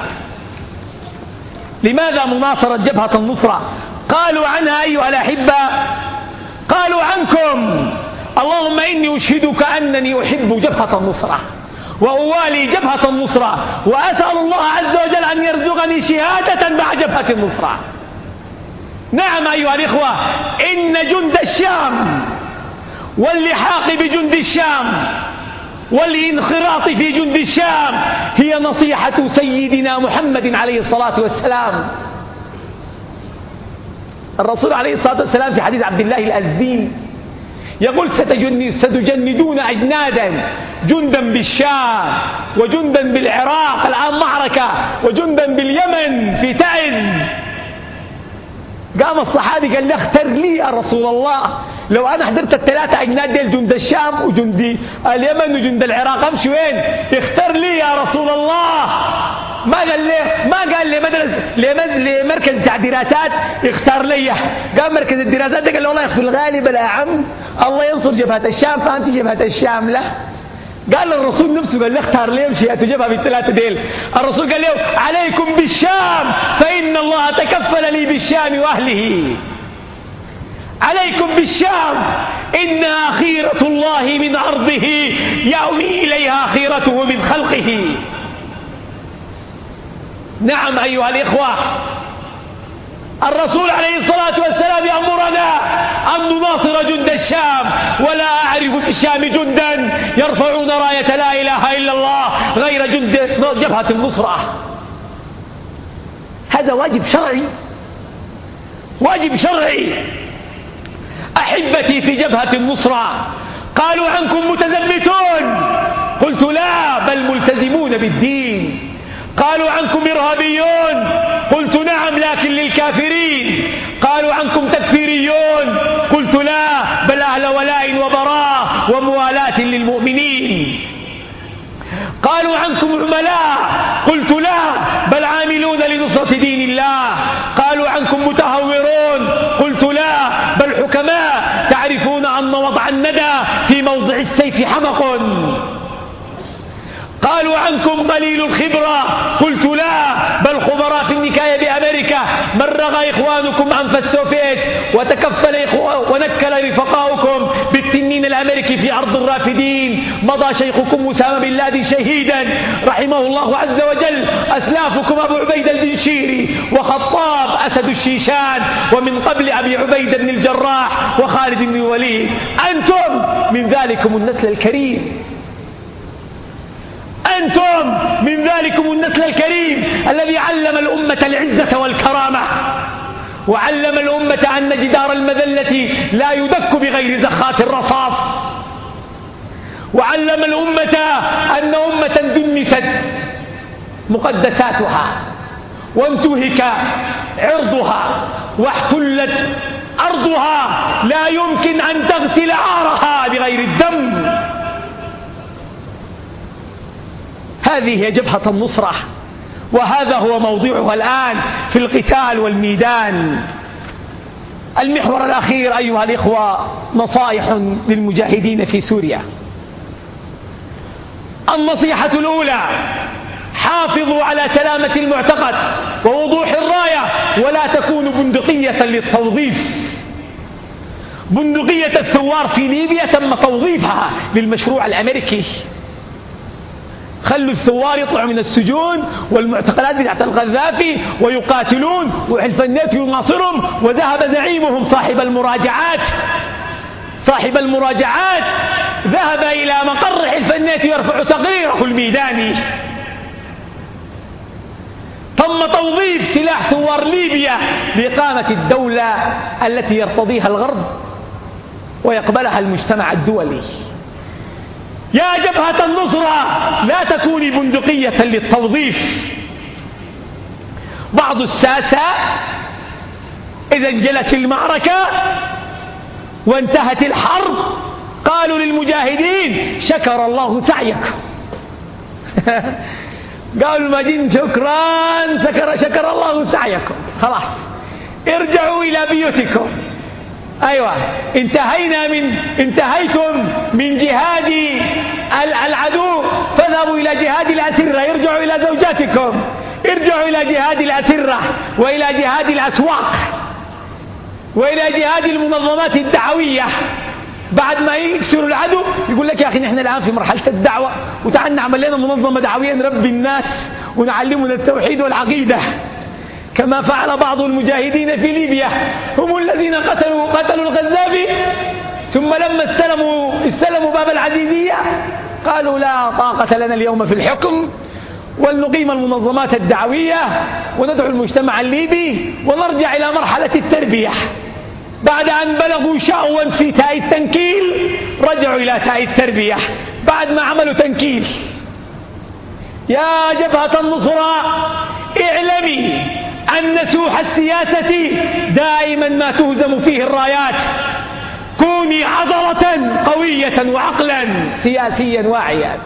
لماذا مناصرة جبهة النصرة؟ قالوا عنها أيها الأحبة، قالوا عنكم: اللهم إني أشهدك أنني أحب جبهة النصرة وأوالي جبهة النصرة، وأسأل الله عز وجل أن يرزقني شهادة مع جبهة النصرة. نعم أيها الإخوة، إن جند الشام واللحاق بجند الشام والانخراط في جند الشام هي نصيحة سيدنا محمد عليه الصلاة والسلام. الرسول عليه الصلاة والسلام في حديث عبد الله الأزدي يقول: ستجندون أجنادا، جندا بالشام وجندا بالعراق الآن معركة، وجندا باليمن في تعز. قام الصحابي قال: لا اختر لي يا رسول الله، لو أنا حضرت الثلاثة أجناد ديل، جند الشام وجند اليمن وجند العراق، أمشي وين؟ اختر لي يا رسول الله. ما قال لي ما قال لي مدرسة لمركز بتاع دراسات اختار لي، قام مركز الدراسات ده قال له: والله في الغالب يا عم الله ينصر جبهة الشام فأنت جبهة الشام. لا، قال الرسول نفسه قال له: اختار لي امشي جبهة بالثلاثة ديل. الرسول قال له: عليكم بالشام فإن الله تكفل لي بالشام وأهله. عليكم بالشام إنها خيرة الله من أرضه يأوي إليها خيرته من خلقه. نعم أيها الإخوة، الرسول عليه الصلاة والسلام يأمرنا أن نناصر جند الشام، ولا أعرف في الشام جندا يرفعون راية لا إله إلا الله غير جند جبهة النصرة. هذا واجب شرعي، واجب شرعي. أحبتي في جبهة النصرة، قالوا عنكم متزمتون، قلت لا، بل ملتزمون بالدين. قالوا عنكم إرهابيون، قلت نعم لكن للكافرين. قالوا عنكم تكفيريون، قلت لا، بل أهل ولاء وبراء وموالاة للمؤمنين. قالوا عنكم عملاء، قلت لا، بل عاملون لنصرة دين الله. قالوا عنكم متهورون، قلت لا، بل حكماء تعرفون أن وضع الندى في موضع السيف حمق. قالوا عنكم قليل الخبرة، قلت لا، بل خبراء في النكاية بأمريكا. مرغ إخوانكم أنف السوفيت وتكفل ونكل رفقاؤكم بالتنين الأمريكي في أرض الرافدين. مضى شيخكم أسامة بن لادن شهيدا رحمه الله عز وجل، أسلافكم أبو عبيدة البنشيري وخطاب أسد الشيشان، ومن قبل أبي عبيدة بن الجراح وخالد بن الوليد. أنتم من ذلكم النسل الكريم، أنتم من ذلكم النسل الكريم الذي علم الأمة العزة والكرامة، وعلم الأمة أن جدار المذلة لا يدك بغير زخات الرصاص، وعلم الأمة أن أمة دنست مقدساتها وانتهك عرضها واحتلت أرضها، لا يمكن أن تغسل عارها بغير الدم. هذه هي جبهة النصرة، وهذا هو موضوعها الآن في القتال والميدان. المحور الأخير أيها الإخوة نصائح للمجاهدين في سوريا. النصيحة الأولى: حافظوا على سلامة المعتقد ووضوح الراية، ولا تكونوا بندقية للتوظيف. بندقية الثوار في ليبيا تم توظيفها للمشروع الأمريكي. خلوا الثوار يطلعوا من السجون والمعتقلات بتاعت القذافي ويقاتلون، وحلف الناتو يناصرهم، وذهب زعيمهم صاحب المراجعات صاحب المراجعات ذهب إلى مقر حلف الناتو يرفع تقريره الميداني. تم توظيف سلاح ثوار ليبيا لإقامة الدولة التي يرتضيها الغرب ويقبلها المجتمع الدولي. يا جبهة النصرة لا تكوني بندقية للتوظيف. بعض الساسة إذا انجلت المعركة وانتهت الحرب قالوا للمجاهدين: شكر الله سعيكم. قالوا المجين شكرا شكر, شكر الله سعيكم، خلاص ارجعوا إلى بيوتكم. أيوة، انتهينا من انتهيتم من جهاد العدو، فاذهبوا إلى جهاد الأسرة، ارجعوا إلى زوجاتكم، ارجعوا إلى جهاد الأسرة وإلى جهاد الأسواق وإلى جهاد المنظمات الدعوية. بعد ما يكسروا العدو يقول لك: يا أخي نحن الآن في مرحلة الدعوة، وتعال نعمل لنا منظمة دعوية نربي الناس ونعلمنا التوحيد والعقيدة، كما فعل بعض المجاهدين في ليبيا. هم الذين قتلوا قتلوا القذافي، ثم لما استلموا استلموا باب العزيزية قالوا: لا طاقة لنا اليوم في الحكم، ولنقيم المنظمات الدعوية وندعو المجتمع الليبي ونرجع إلى مرحلة التربية. بعد أن بلغوا شأوا في تاء التنكيل رجعوا إلى تاء التربية بعد ما عملوا تنكيل. يا جبهة النصرة اعلمي أن سوح السياسة دائما ما تهزم فيه الرايات. كوني عضلة قوية وعقلا سياسيا واعيا.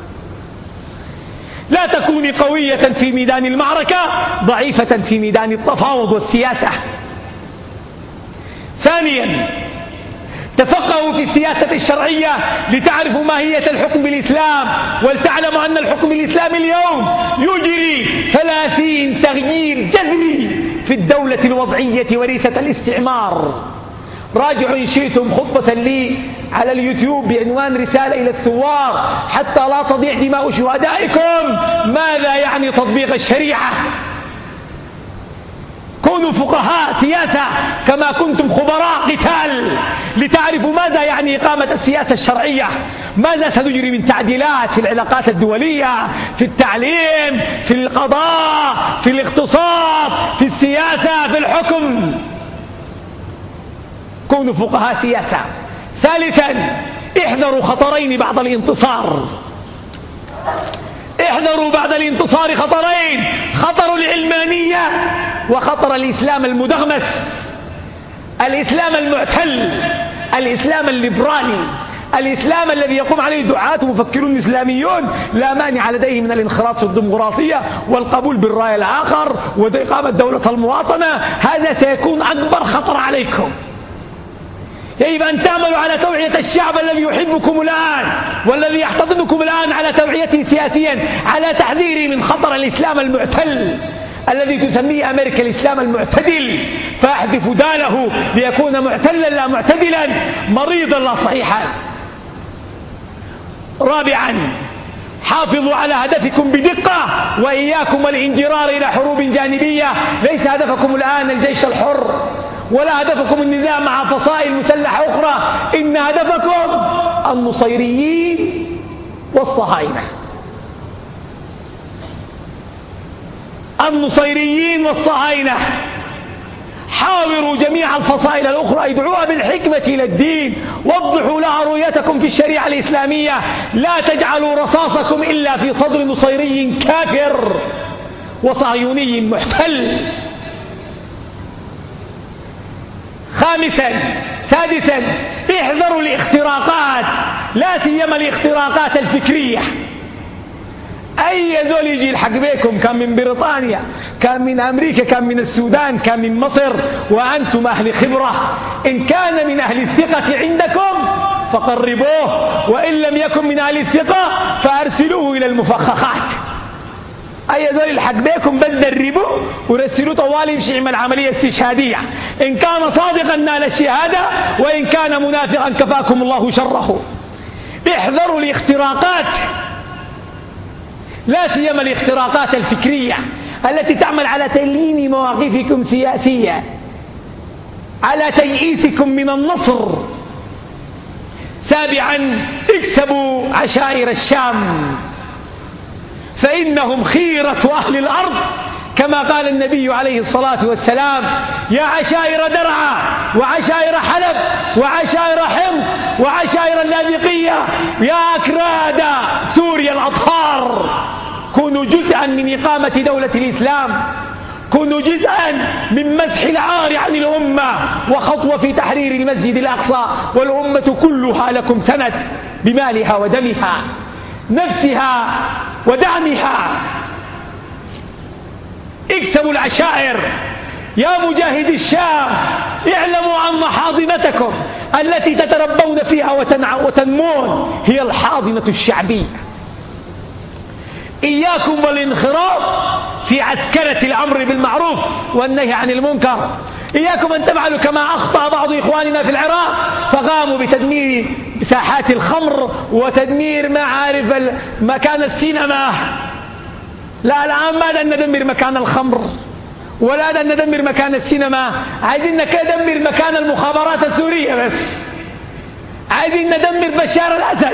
لا تكوني قوية في ميدان المعركة، ضعيفة في ميدان التفاوض والسياسة. ثانيا: تفقهوا في السياسة الشرعية لتعرفوا ماهية الحكم بالإسلام، ولتعلموا أن الحكم الإسلامي اليوم يجري ثلاثين تغيير جذري في الدولة الوضعية وريثة الاستعمار. راجعوا إن شئتم خطبة لي على اليوتيوب بعنوان رسالة إلى الثوار حتى لا تضيع دماء شهدائكم، ماذا يعني تطبيق الشريعة. كونوا فقهاء سياسة كما كنتم خبراء قتال، لتعرفوا ماذا يعني إقامة السياسة الشرعية، ماذا سنجري من تعديلات في العلاقات الدولية، في التعليم، في القضاء، في الاقتصاد، في السياسة، في الحكم. كونوا فقهاء سياسة. ثالثا: احذروا خطرين بعد الانتصار. احذروا بعد الانتصار خطرين: خطر العلمانية وخطر الإسلام المدغمس، الإسلام المعتل، الإسلام الليبرالي، الإسلام الذي يقوم عليه دعاة ومفكرون إسلاميون لا مانع لديه من الانخراط في الديمقراطية والقبول بالرأي الآخر وإقامة دولة المواطنة. هذا سيكون أكبر خطر عليكم. يجب أن تعملوا على توعية الشعب الذي يحبكم الآن والذي يحتضنكم الآن، على توعيته سياسيا، على تحذيره من خطر الإسلام المعتل الذي تسميه أمريكا الإسلام المعتدل، فأحذف داله ليكون معتلا لا معتدلا، مريضا لا صحيحا. رابعا: حافظوا على هدفكم بدقة وإياكم والانجرار إلى حروب جانبية. ليس هدفكم الآن الجيش الحر ولا هدفكم النزاع مع فصائل مسلحة أخرى، إن هدفكم النصيريين والصهاينة. النصيريين والصهاينة. حاوروا جميع الفصائل الأخرى، ادعوها بالحكمة إلى الدين، وضحوا لها رؤيتكم في الشريعة الإسلامية. لا تجعلوا رصاصكم إلا في صدر نصيري كافر وصهيوني محتل. خامسا سادسا: احذروا الاختراقات، لا سيما الاختراقات الفكرية أي زول يجي يلحق بكم، كان من بريطانيا، كان من أمريكا، كان من السودان، كان من مصر، وأنتم أهل خبرة، إن كان من أهل الثقة عندكم فقربوه، وإن لم يكن من أهل الثقة فأرسلوه إلى المفخخات. أي زول يلحق بكم بدربوه ورسلوه طوال يمشي يعمل عملية استشهادية، إن كان صادقا نال الشهادة، وإن كان منافقا كفاكم الله شره. احذروا الاختراقات، لا سيما الاختراقات الفكرية التي تعمل على تليين مواقفكم سياسية، على تيئيسكم من النصر. سابعا، اكسبوا عشائر الشام فإنهم خيرة أهل الأرض، كما قال النبي عليه الصلاة والسلام: يا عشائر درعا وعشائر حلب وعشائر حمص وعشائر اللاذقية، يا أكراد سوريا الأطهار، كونوا جزءا من إقامة دولة الإسلام، كونوا جزءا من مسح العار عن الأمة وخطوة في تحرير المسجد الأقصى، والأمة كلها لكم سند بمالها ودمها، نفسها ودعمها. اكسبوا العشائر يا مجاهد الشام، اعلموا أن حاضنتكم التي تتربون فيها وتنمون هي الحاضنة الشعبية. إياكم والانخراط في عسكرة الأمر بالمعروف والنهي عن المنكر. إياكم أن تفعلوا كما أخطأ بعض إخواننا في العراق، فقاموا بتدمير ساحات الخمر وتدمير معارف مكان السينما. لا، الآن ما بدنا ندمر مكان الخمر ولا بدنا ندمر مكان السينما، عايزين ندمر مكان المخابرات السورية بس، عايزين ندمر بشار الأسد.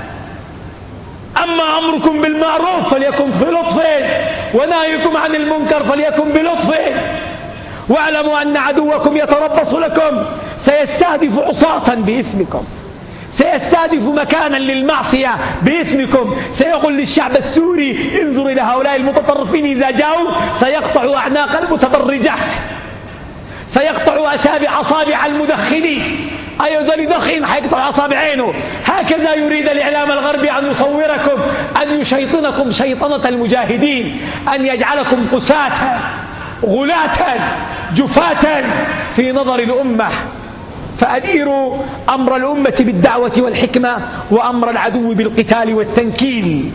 أما أمركم بالمعروف فليكن في لطف، ونهيكم عن المنكر فليكن بلطف. واعلموا أن عدوكم يتربص لكم، سيستهدف عصاة باسمكم، سيستهدف مكانا للمعصية باسمكم، سيقول للشعب السوري: انظر إلى هؤلاء المتطرفين إذا جاءوا سيقطع أعناق المتبرجات، سيقطع أسابع أصابع المدخنين. أيضا يدخن حيقطع أصابع عينه. هكذا يريد الإعلام الغربي أن يصوركم، أن يشيطنكم شيطنة المجاهدين، أن يجعلكم قساة غلاة جفاة في نظر الأمة. فأديروا أمر الأمة بالدعوة والحكمة، وأمر العدو بالقتال والتنكيل.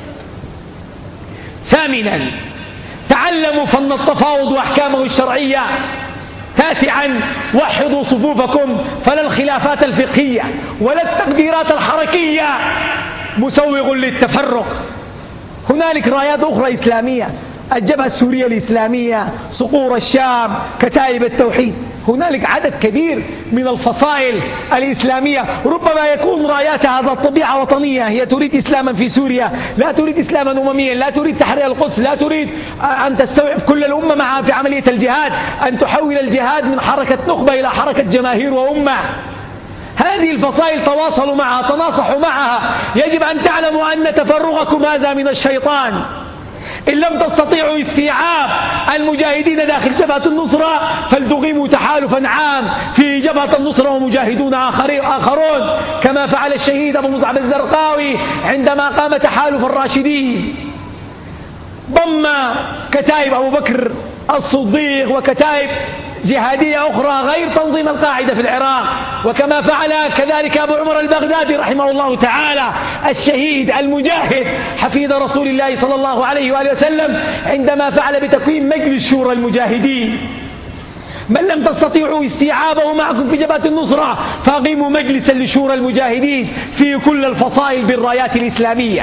ثامنا، تعلموا فن التفاوض وأحكامه الشرعية. تاسعا، وحدوا صفوفكم، فلا الخلافات الفقهية ولا التقديرات الحركية مسوغ للتفرق. هنالك رايات أخرى إسلامية، الجبهة السورية الإسلامية، صقور الشام، كتائب التوحيد، هنالك عدد كبير من الفصائل الإسلامية، ربما يكون راياتها هذا الطبيعة وطنية، هي تريد إسلاما في سوريا، لا تريد إسلاما أمميا، لا تريد تحرير القدس، لا تريد أن تستوعب كل الأمة معها في عملية الجهاد، أن تحول الجهاد من حركة نخبة إلى حركة جماهير وأمة. هذه الفصائل تواصلوا معها، تناصحوا معها. يجب أن تعلموا أن تفرغكم هذا من الشيطان. إن لم تستطيعوا استيعاب المجاهدين داخل جبهة النصرة فلتقيموا تحالفا عام في جبهة النصرة ومجاهدون آخرون، كما فعل الشهيد أبو مصعب الزرقاوي عندما قام تحالف الراشدين، ضم كتائب أبو بكر الصديق وكتائب جهادية أخرى غير تنظيم القاعدة في العراق، وكما فعل كذلك أبو عمر البغدادي رحمه الله تعالى الشهيد المجاهد حفيد رسول الله صلى الله عليه وآله وسلم عندما فعل بتكوين مجلس شورى المجاهدين. من لم تستطيعوا استيعابه معكم في جبهة النصرة فأقيموا مجلسا لشورى المجاهدين في كل الفصائل بالرايات الإسلامية.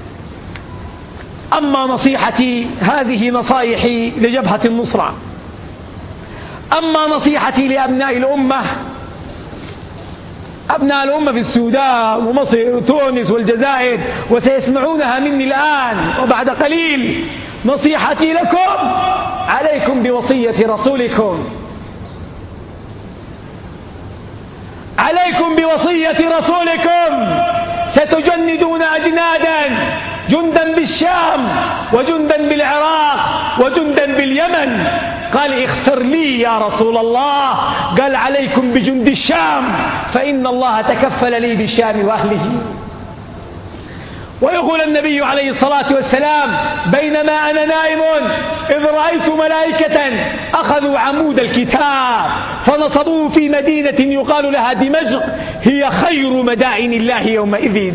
أما نصيحتي، هذه نصائحي لجبهة النصرة. أما نصيحتي لأبناء الأمة، أبناء الأمة في السودان ومصر وتونس والجزائر وسيسمعونها مني الآن وبعد قليل، نصيحتي لكم: عليكم بوصية رسولكم، عليكم بوصية رسولكم. ستجندون أجنادا، جندا بالشام وجندا بالعراق وجندا باليمن. قال: اختر لي يا رسول الله. قال: عليكم بجند الشام، فإن الله تكفل لي بالشام وأهله. ويقول النبي عليه الصلاة والسلام: بينما أنا نائم إذ رأيت ملائكة أخذوا عمود الكتاب فنصبوه في مدينة يقال لها دمشق، هي خير مدائن الله يومئذ،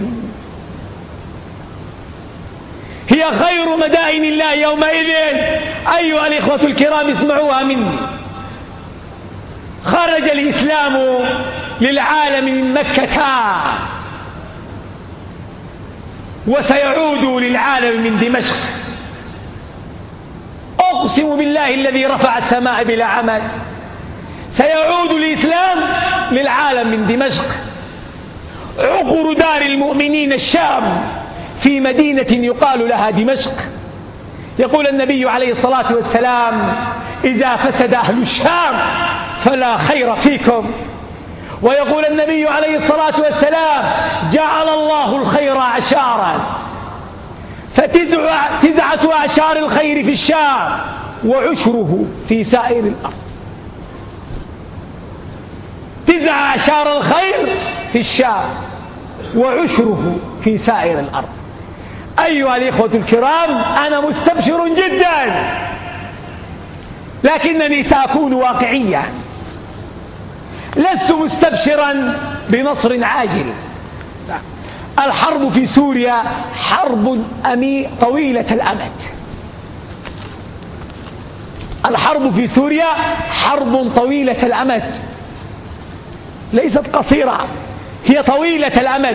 هي خير مدائن الله يومئذ. أيها الإخوة الكرام اسمعوها مني: خرج الإسلام للعالم من مكة وسيعود للعالم من دمشق. أقسم بالله الذي رفع السماء بلا عمد، سيعود الإسلام للعالم من دمشق. عقر دار المؤمنين الشام في مدينة يقال لها دمشق. يقول النبي عليه الصلاة والسلام: إذا فسد أهل الشام فلا خير فيكم. ويقول النبي عليه الصلاة والسلام: جعل الله الخير أعشارا، فتسعة أعشار الخير في الشام وعشره في سائر الأرض. تسعة أعشار الخير في الشام وعشره في سائر الأرض. أيها الإخوة الكرام، أنا مستبشر جدا، لكنني سأكون واقعيا. لست مستبشرا بنصر عاجل. الحرب في سوريا حرب أمي طويلة الأمد. الحرب في سوريا حرب طويلة الأمد، ليست قصيرة، هي طويلة الأمد.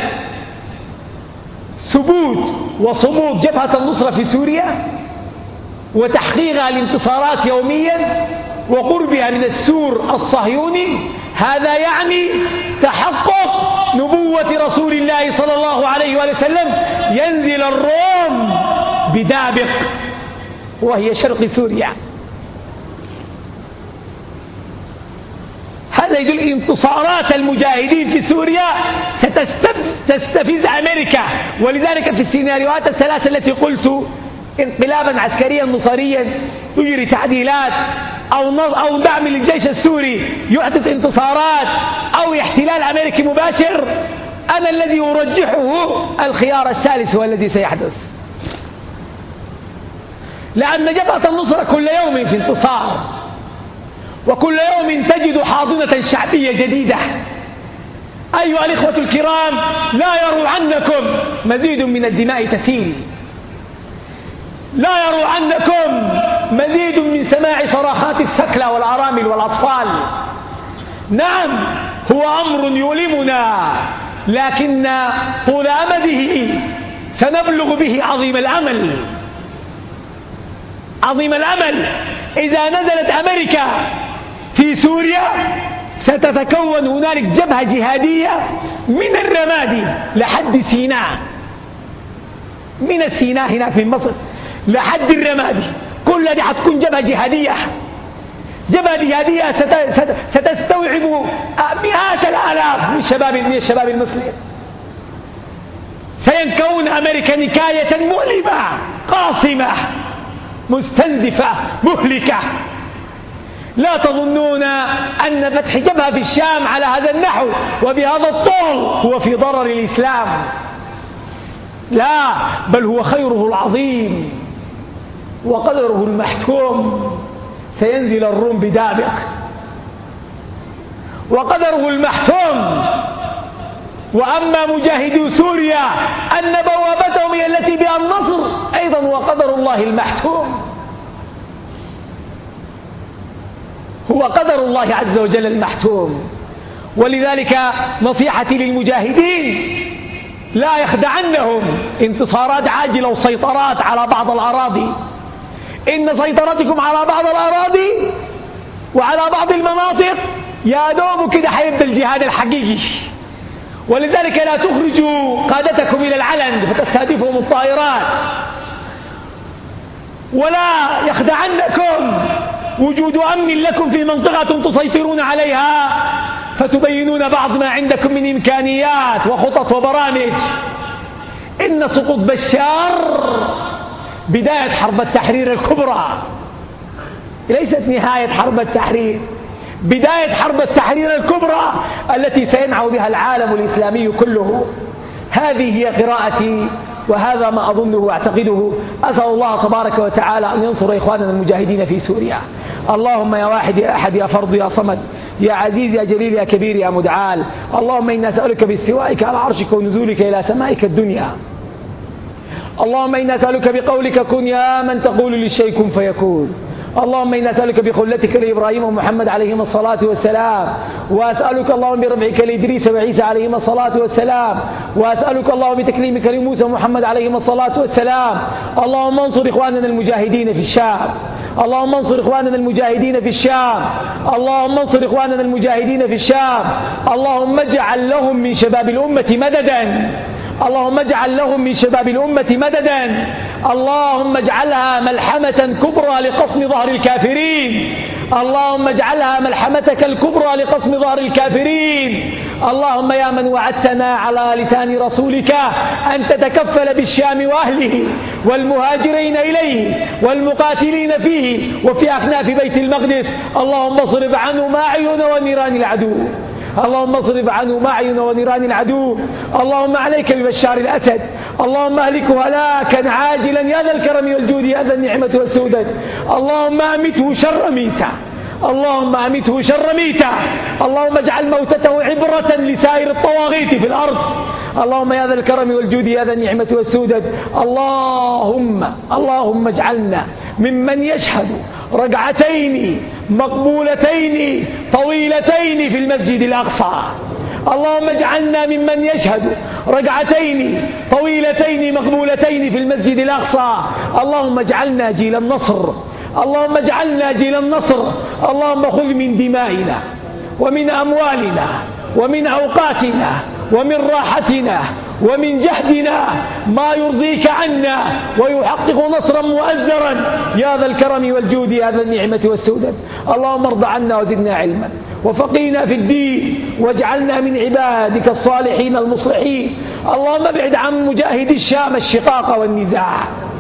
ثبوت وصمود جبهة النصرة في سوريا وتحقيقها الانتصارات يوميا وقربها من السور الصهيوني، هذا يعني تحقق نبوة رسول الله صلى الله عليه وسلم: ينزل الروم بدابق وهي شرق سوريا. هذا يدل انتصارات المجاهدين في سوريا ستستفز أمريكا. ولذلك في السيناريوهات الثلاثة التي قلت: انقلابا عسكريا نصريا يجري تعديلات، أو أو دعم للجيش السوري يحدث انتصارات، أو احتلال أمريكي مباشر، أنا الذي أرجحه الخيار الثالث هو الذي سيحدث. لأن جبهة النصرة كل يوم في انتصار، وكل يوم تجد حاضنة شعبية جديدة. أيها الإخوة الكرام، لا يروعنكم مزيد من الدماء تسيل، لا يروعنكم مزيد من سماع صراخات الثكلى والأرامل والأطفال. نعم، هو أمر يؤلمنا، لكن طول أمده سنبلغ به عظيم الأمل. عظيم الأمل. إذا نزلت أمريكا في سوريا ستتكون هنالك جبهة جهادية من الرمادي لحد سيناء، من السيناء هنا في مصر لحد الرمادي، كل هذه حتكون جبهة جهادية. جبهة جهادية ستستوعب مئات الآلاف من الشباب من الشباب المصري. سينكون أمريكا نكاية مؤلمة قاصمة مستنزفة مهلكة. لا تظنون أن فتح جبهة في الشام على هذا النحو وبهذا الطول هو في ضرر الإسلام، لا، بل هو خيره العظيم وقدره المحتوم. سينزل الروم بدابق وقدره المحتوم. وأما مجاهدو سوريا أن بوابتهم هي التي بها النصر أيضا، وقدر الله المحتوم هو قدر الله عز وجل المحتوم. ولذلك نصيحتي للمجاهدين: لا يخدعنهم انتصارات عاجلة وسيطرات على بعض الأراضي. إن سيطرتكم على بعض الأراضي وعلى بعض المناطق يا دوب كده حيبدأ الجهاد الحقيقي. ولذلك لا تخرجوا قادتكم إلى العلن فتستهدفهم الطائرات، ولا يخدعنكم وجود أمن لكم في منطقة تسيطرون عليها فتبينون بعض ما عندكم من إمكانيات وخطط وبرامج. إن سقوط بشار بداية حرب التحرير الكبرى، ليست نهاية حرب التحرير، بداية حرب التحرير الكبرى التي سينعو بها العالم الإسلامي كله. هذه هي قراءتي وهذا ما أظنه وأعتقده. أسأل الله تبارك وتعالى أن ينصر إخواننا المجاهدين في سوريا. اللهم يا واحد يا أحد يا فرد يا صمد يا عزيز يا جليل يا كبير يا متعال. اللهم إنا نسألك باستوائك على عرشك ونزولك إلى سمائك الدنيا. اللهم إنا نسألك بقولك كن يا من تقول للشيء كن فيكون. اللهم إنا نسألك بخلتك لإبراهيم ومحمد عليهما الصلاة والسلام، وأسألك اللهم برفعك لإدريس وعيسى عليهما الصلاة والسلام، وأسألك اللهم بتكليمك لموسى ومحمد عليهما الصلاة والسلام. اللهم انصر إخواننا المجاهدين في الشام. اللهم انصر إخواننا المجاهدين في الشام. اللهم انصر إخواننا المجاهدين في الشام. اللهم اجعل لهم من شباب الأمة مددا. اللهم اجعل لهم من شباب الأمة مددا. اللهم اجعلها ملحمة كبرى لقصم ظهر الكافرين. اللهم اجعلها ملحمتك الكبرى لقصم ظهر الكافرين. اللهم يا من وعدتنا على لسان رسولك أن تتكفل بالشام وأهله والمهاجرين إليه والمقاتلين فيه وفي أكناف بيت المقدس، اللهم اصرف عنهم أعين ونيران العدو. اللهم اصرف عنه معين ونيران العدو. اللهم عليك ببشار الأسد. اللهم اهلكه هلاكا عاجلا يا ذا الكرم والجود يا ذا النعمة والسودة. اللهم أمته شر ميتة. اللهم أمته شر ميتة. اللهم اجعل موتته عبرة لسائر الطواغيت في الأرض. اللهم يا ذا الكرم والجود يا ذا النعمة والسودة. اللهم اللهم اجعلنا ممن يشهد ركعتين مقبولتين طويلتين في المسجد الأقصى. اللهم اجعلنا ممن يشهد ركعتين طويلتين مقبولتين في المسجد الأقصى. اللهم اجعلنا جيل النصر. اللهم اجعلنا جيل النصر. اللهم خذ من دمائنا ومن أموالنا ومن أوقاتنا ومن راحتنا ومن جهدنا ما يرضيك عنا ويحقق نصرا مؤزرا يا ذا الكرم والجود يا ذا النعمة والسودة. اللهم ارض عنا وزدنا علما وفقينا في الدين واجعلنا من عبادك الصالحين المصلحين. اللهم ابعد عن مجاهد الشام الشقاق والنزاع.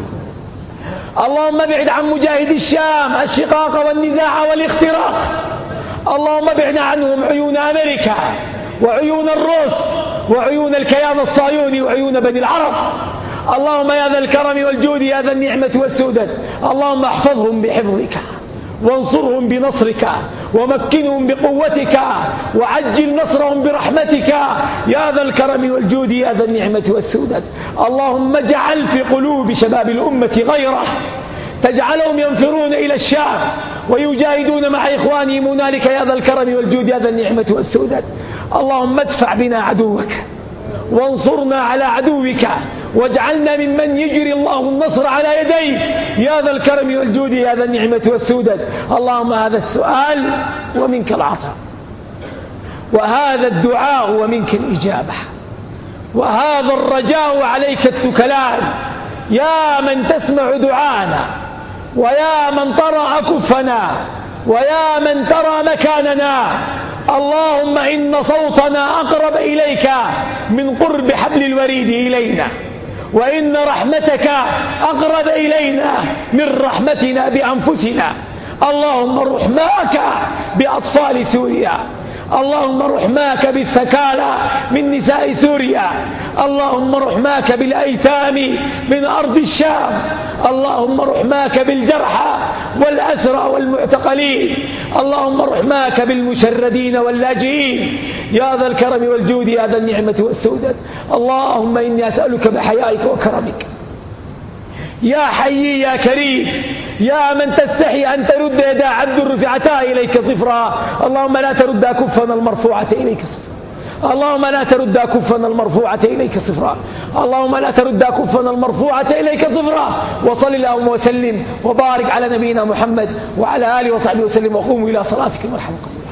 اللهم ابعد عن مجاهد الشام الشقاق والنزاع والاختراق. اللهم ابعد عنهم عيون أمريكا وعيون الروس وعيون الكيان الصهيوني وعيون بني العرب. اللهم يا ذا الكرم والجود يا ذا النعمة والسودة. اللهم احفظهم بحفظك وانصرهم بنصرك ومكنهم بقوتك وعجل نصرهم برحمتك يا ذا الكرم والجود يا ذا النعمة والسودة. اللهم اجعل في قلوب شباب الأمة غيره تجعلهم ينفرون إلى الشام ويجاهدون مع إخوانهم هنالك يا ذا الكرم والجود يا ذا النعمة والسودة. اللهم ادفع بنا عدوك وانصرنا على عدوك واجعلنا ممن يجري الله النصر على يديه يا ذا الكرم والجود يا ذا النعمة والسودة. اللهم هذا السؤال ومنك العطاء، وهذا الدعاء ومنك الإجابة، وهذا الرجاء عليك التكلان يا من تسمع دعانا ويا من ترى أكفنا ويا من ترى مكاننا. اللهم إن صوتنا أقرب إليك من قرب حبل الوريد إلينا، وإن رحمتك أقرب إلينا من رحمتنا بأنفسنا. اللهم رحماك بأطفال سوريا. اللهم رحماك بالثكالى من نساء سوريا. اللهم رحماك بالأيتام من أرض الشام. اللهم رحماك بالجرحى والأسرى والمعتقلين. اللهم رحماك بالمشردين واللاجئين يا ذا الكرم والجود يا ذا النعمة والسودة. اللهم إني أسألك بحيائك وكرمك يا حي يا كريم يا من تستحي أن ترد يدا عبد رفعتا إليك صفرا. اللهم لا ترد كفنا المرفوعة إليك صفرا. اللهم لا ترد كفنا المرفوعة إليك صفرا. اللهم لا ترد كفنا المرفوعة إليك صفرا. وصل اللهم وسلم وبارك على نبينا محمد وعلى آله وصحبه وسلم، وقوموا إلى صلاتكم ورحمكم.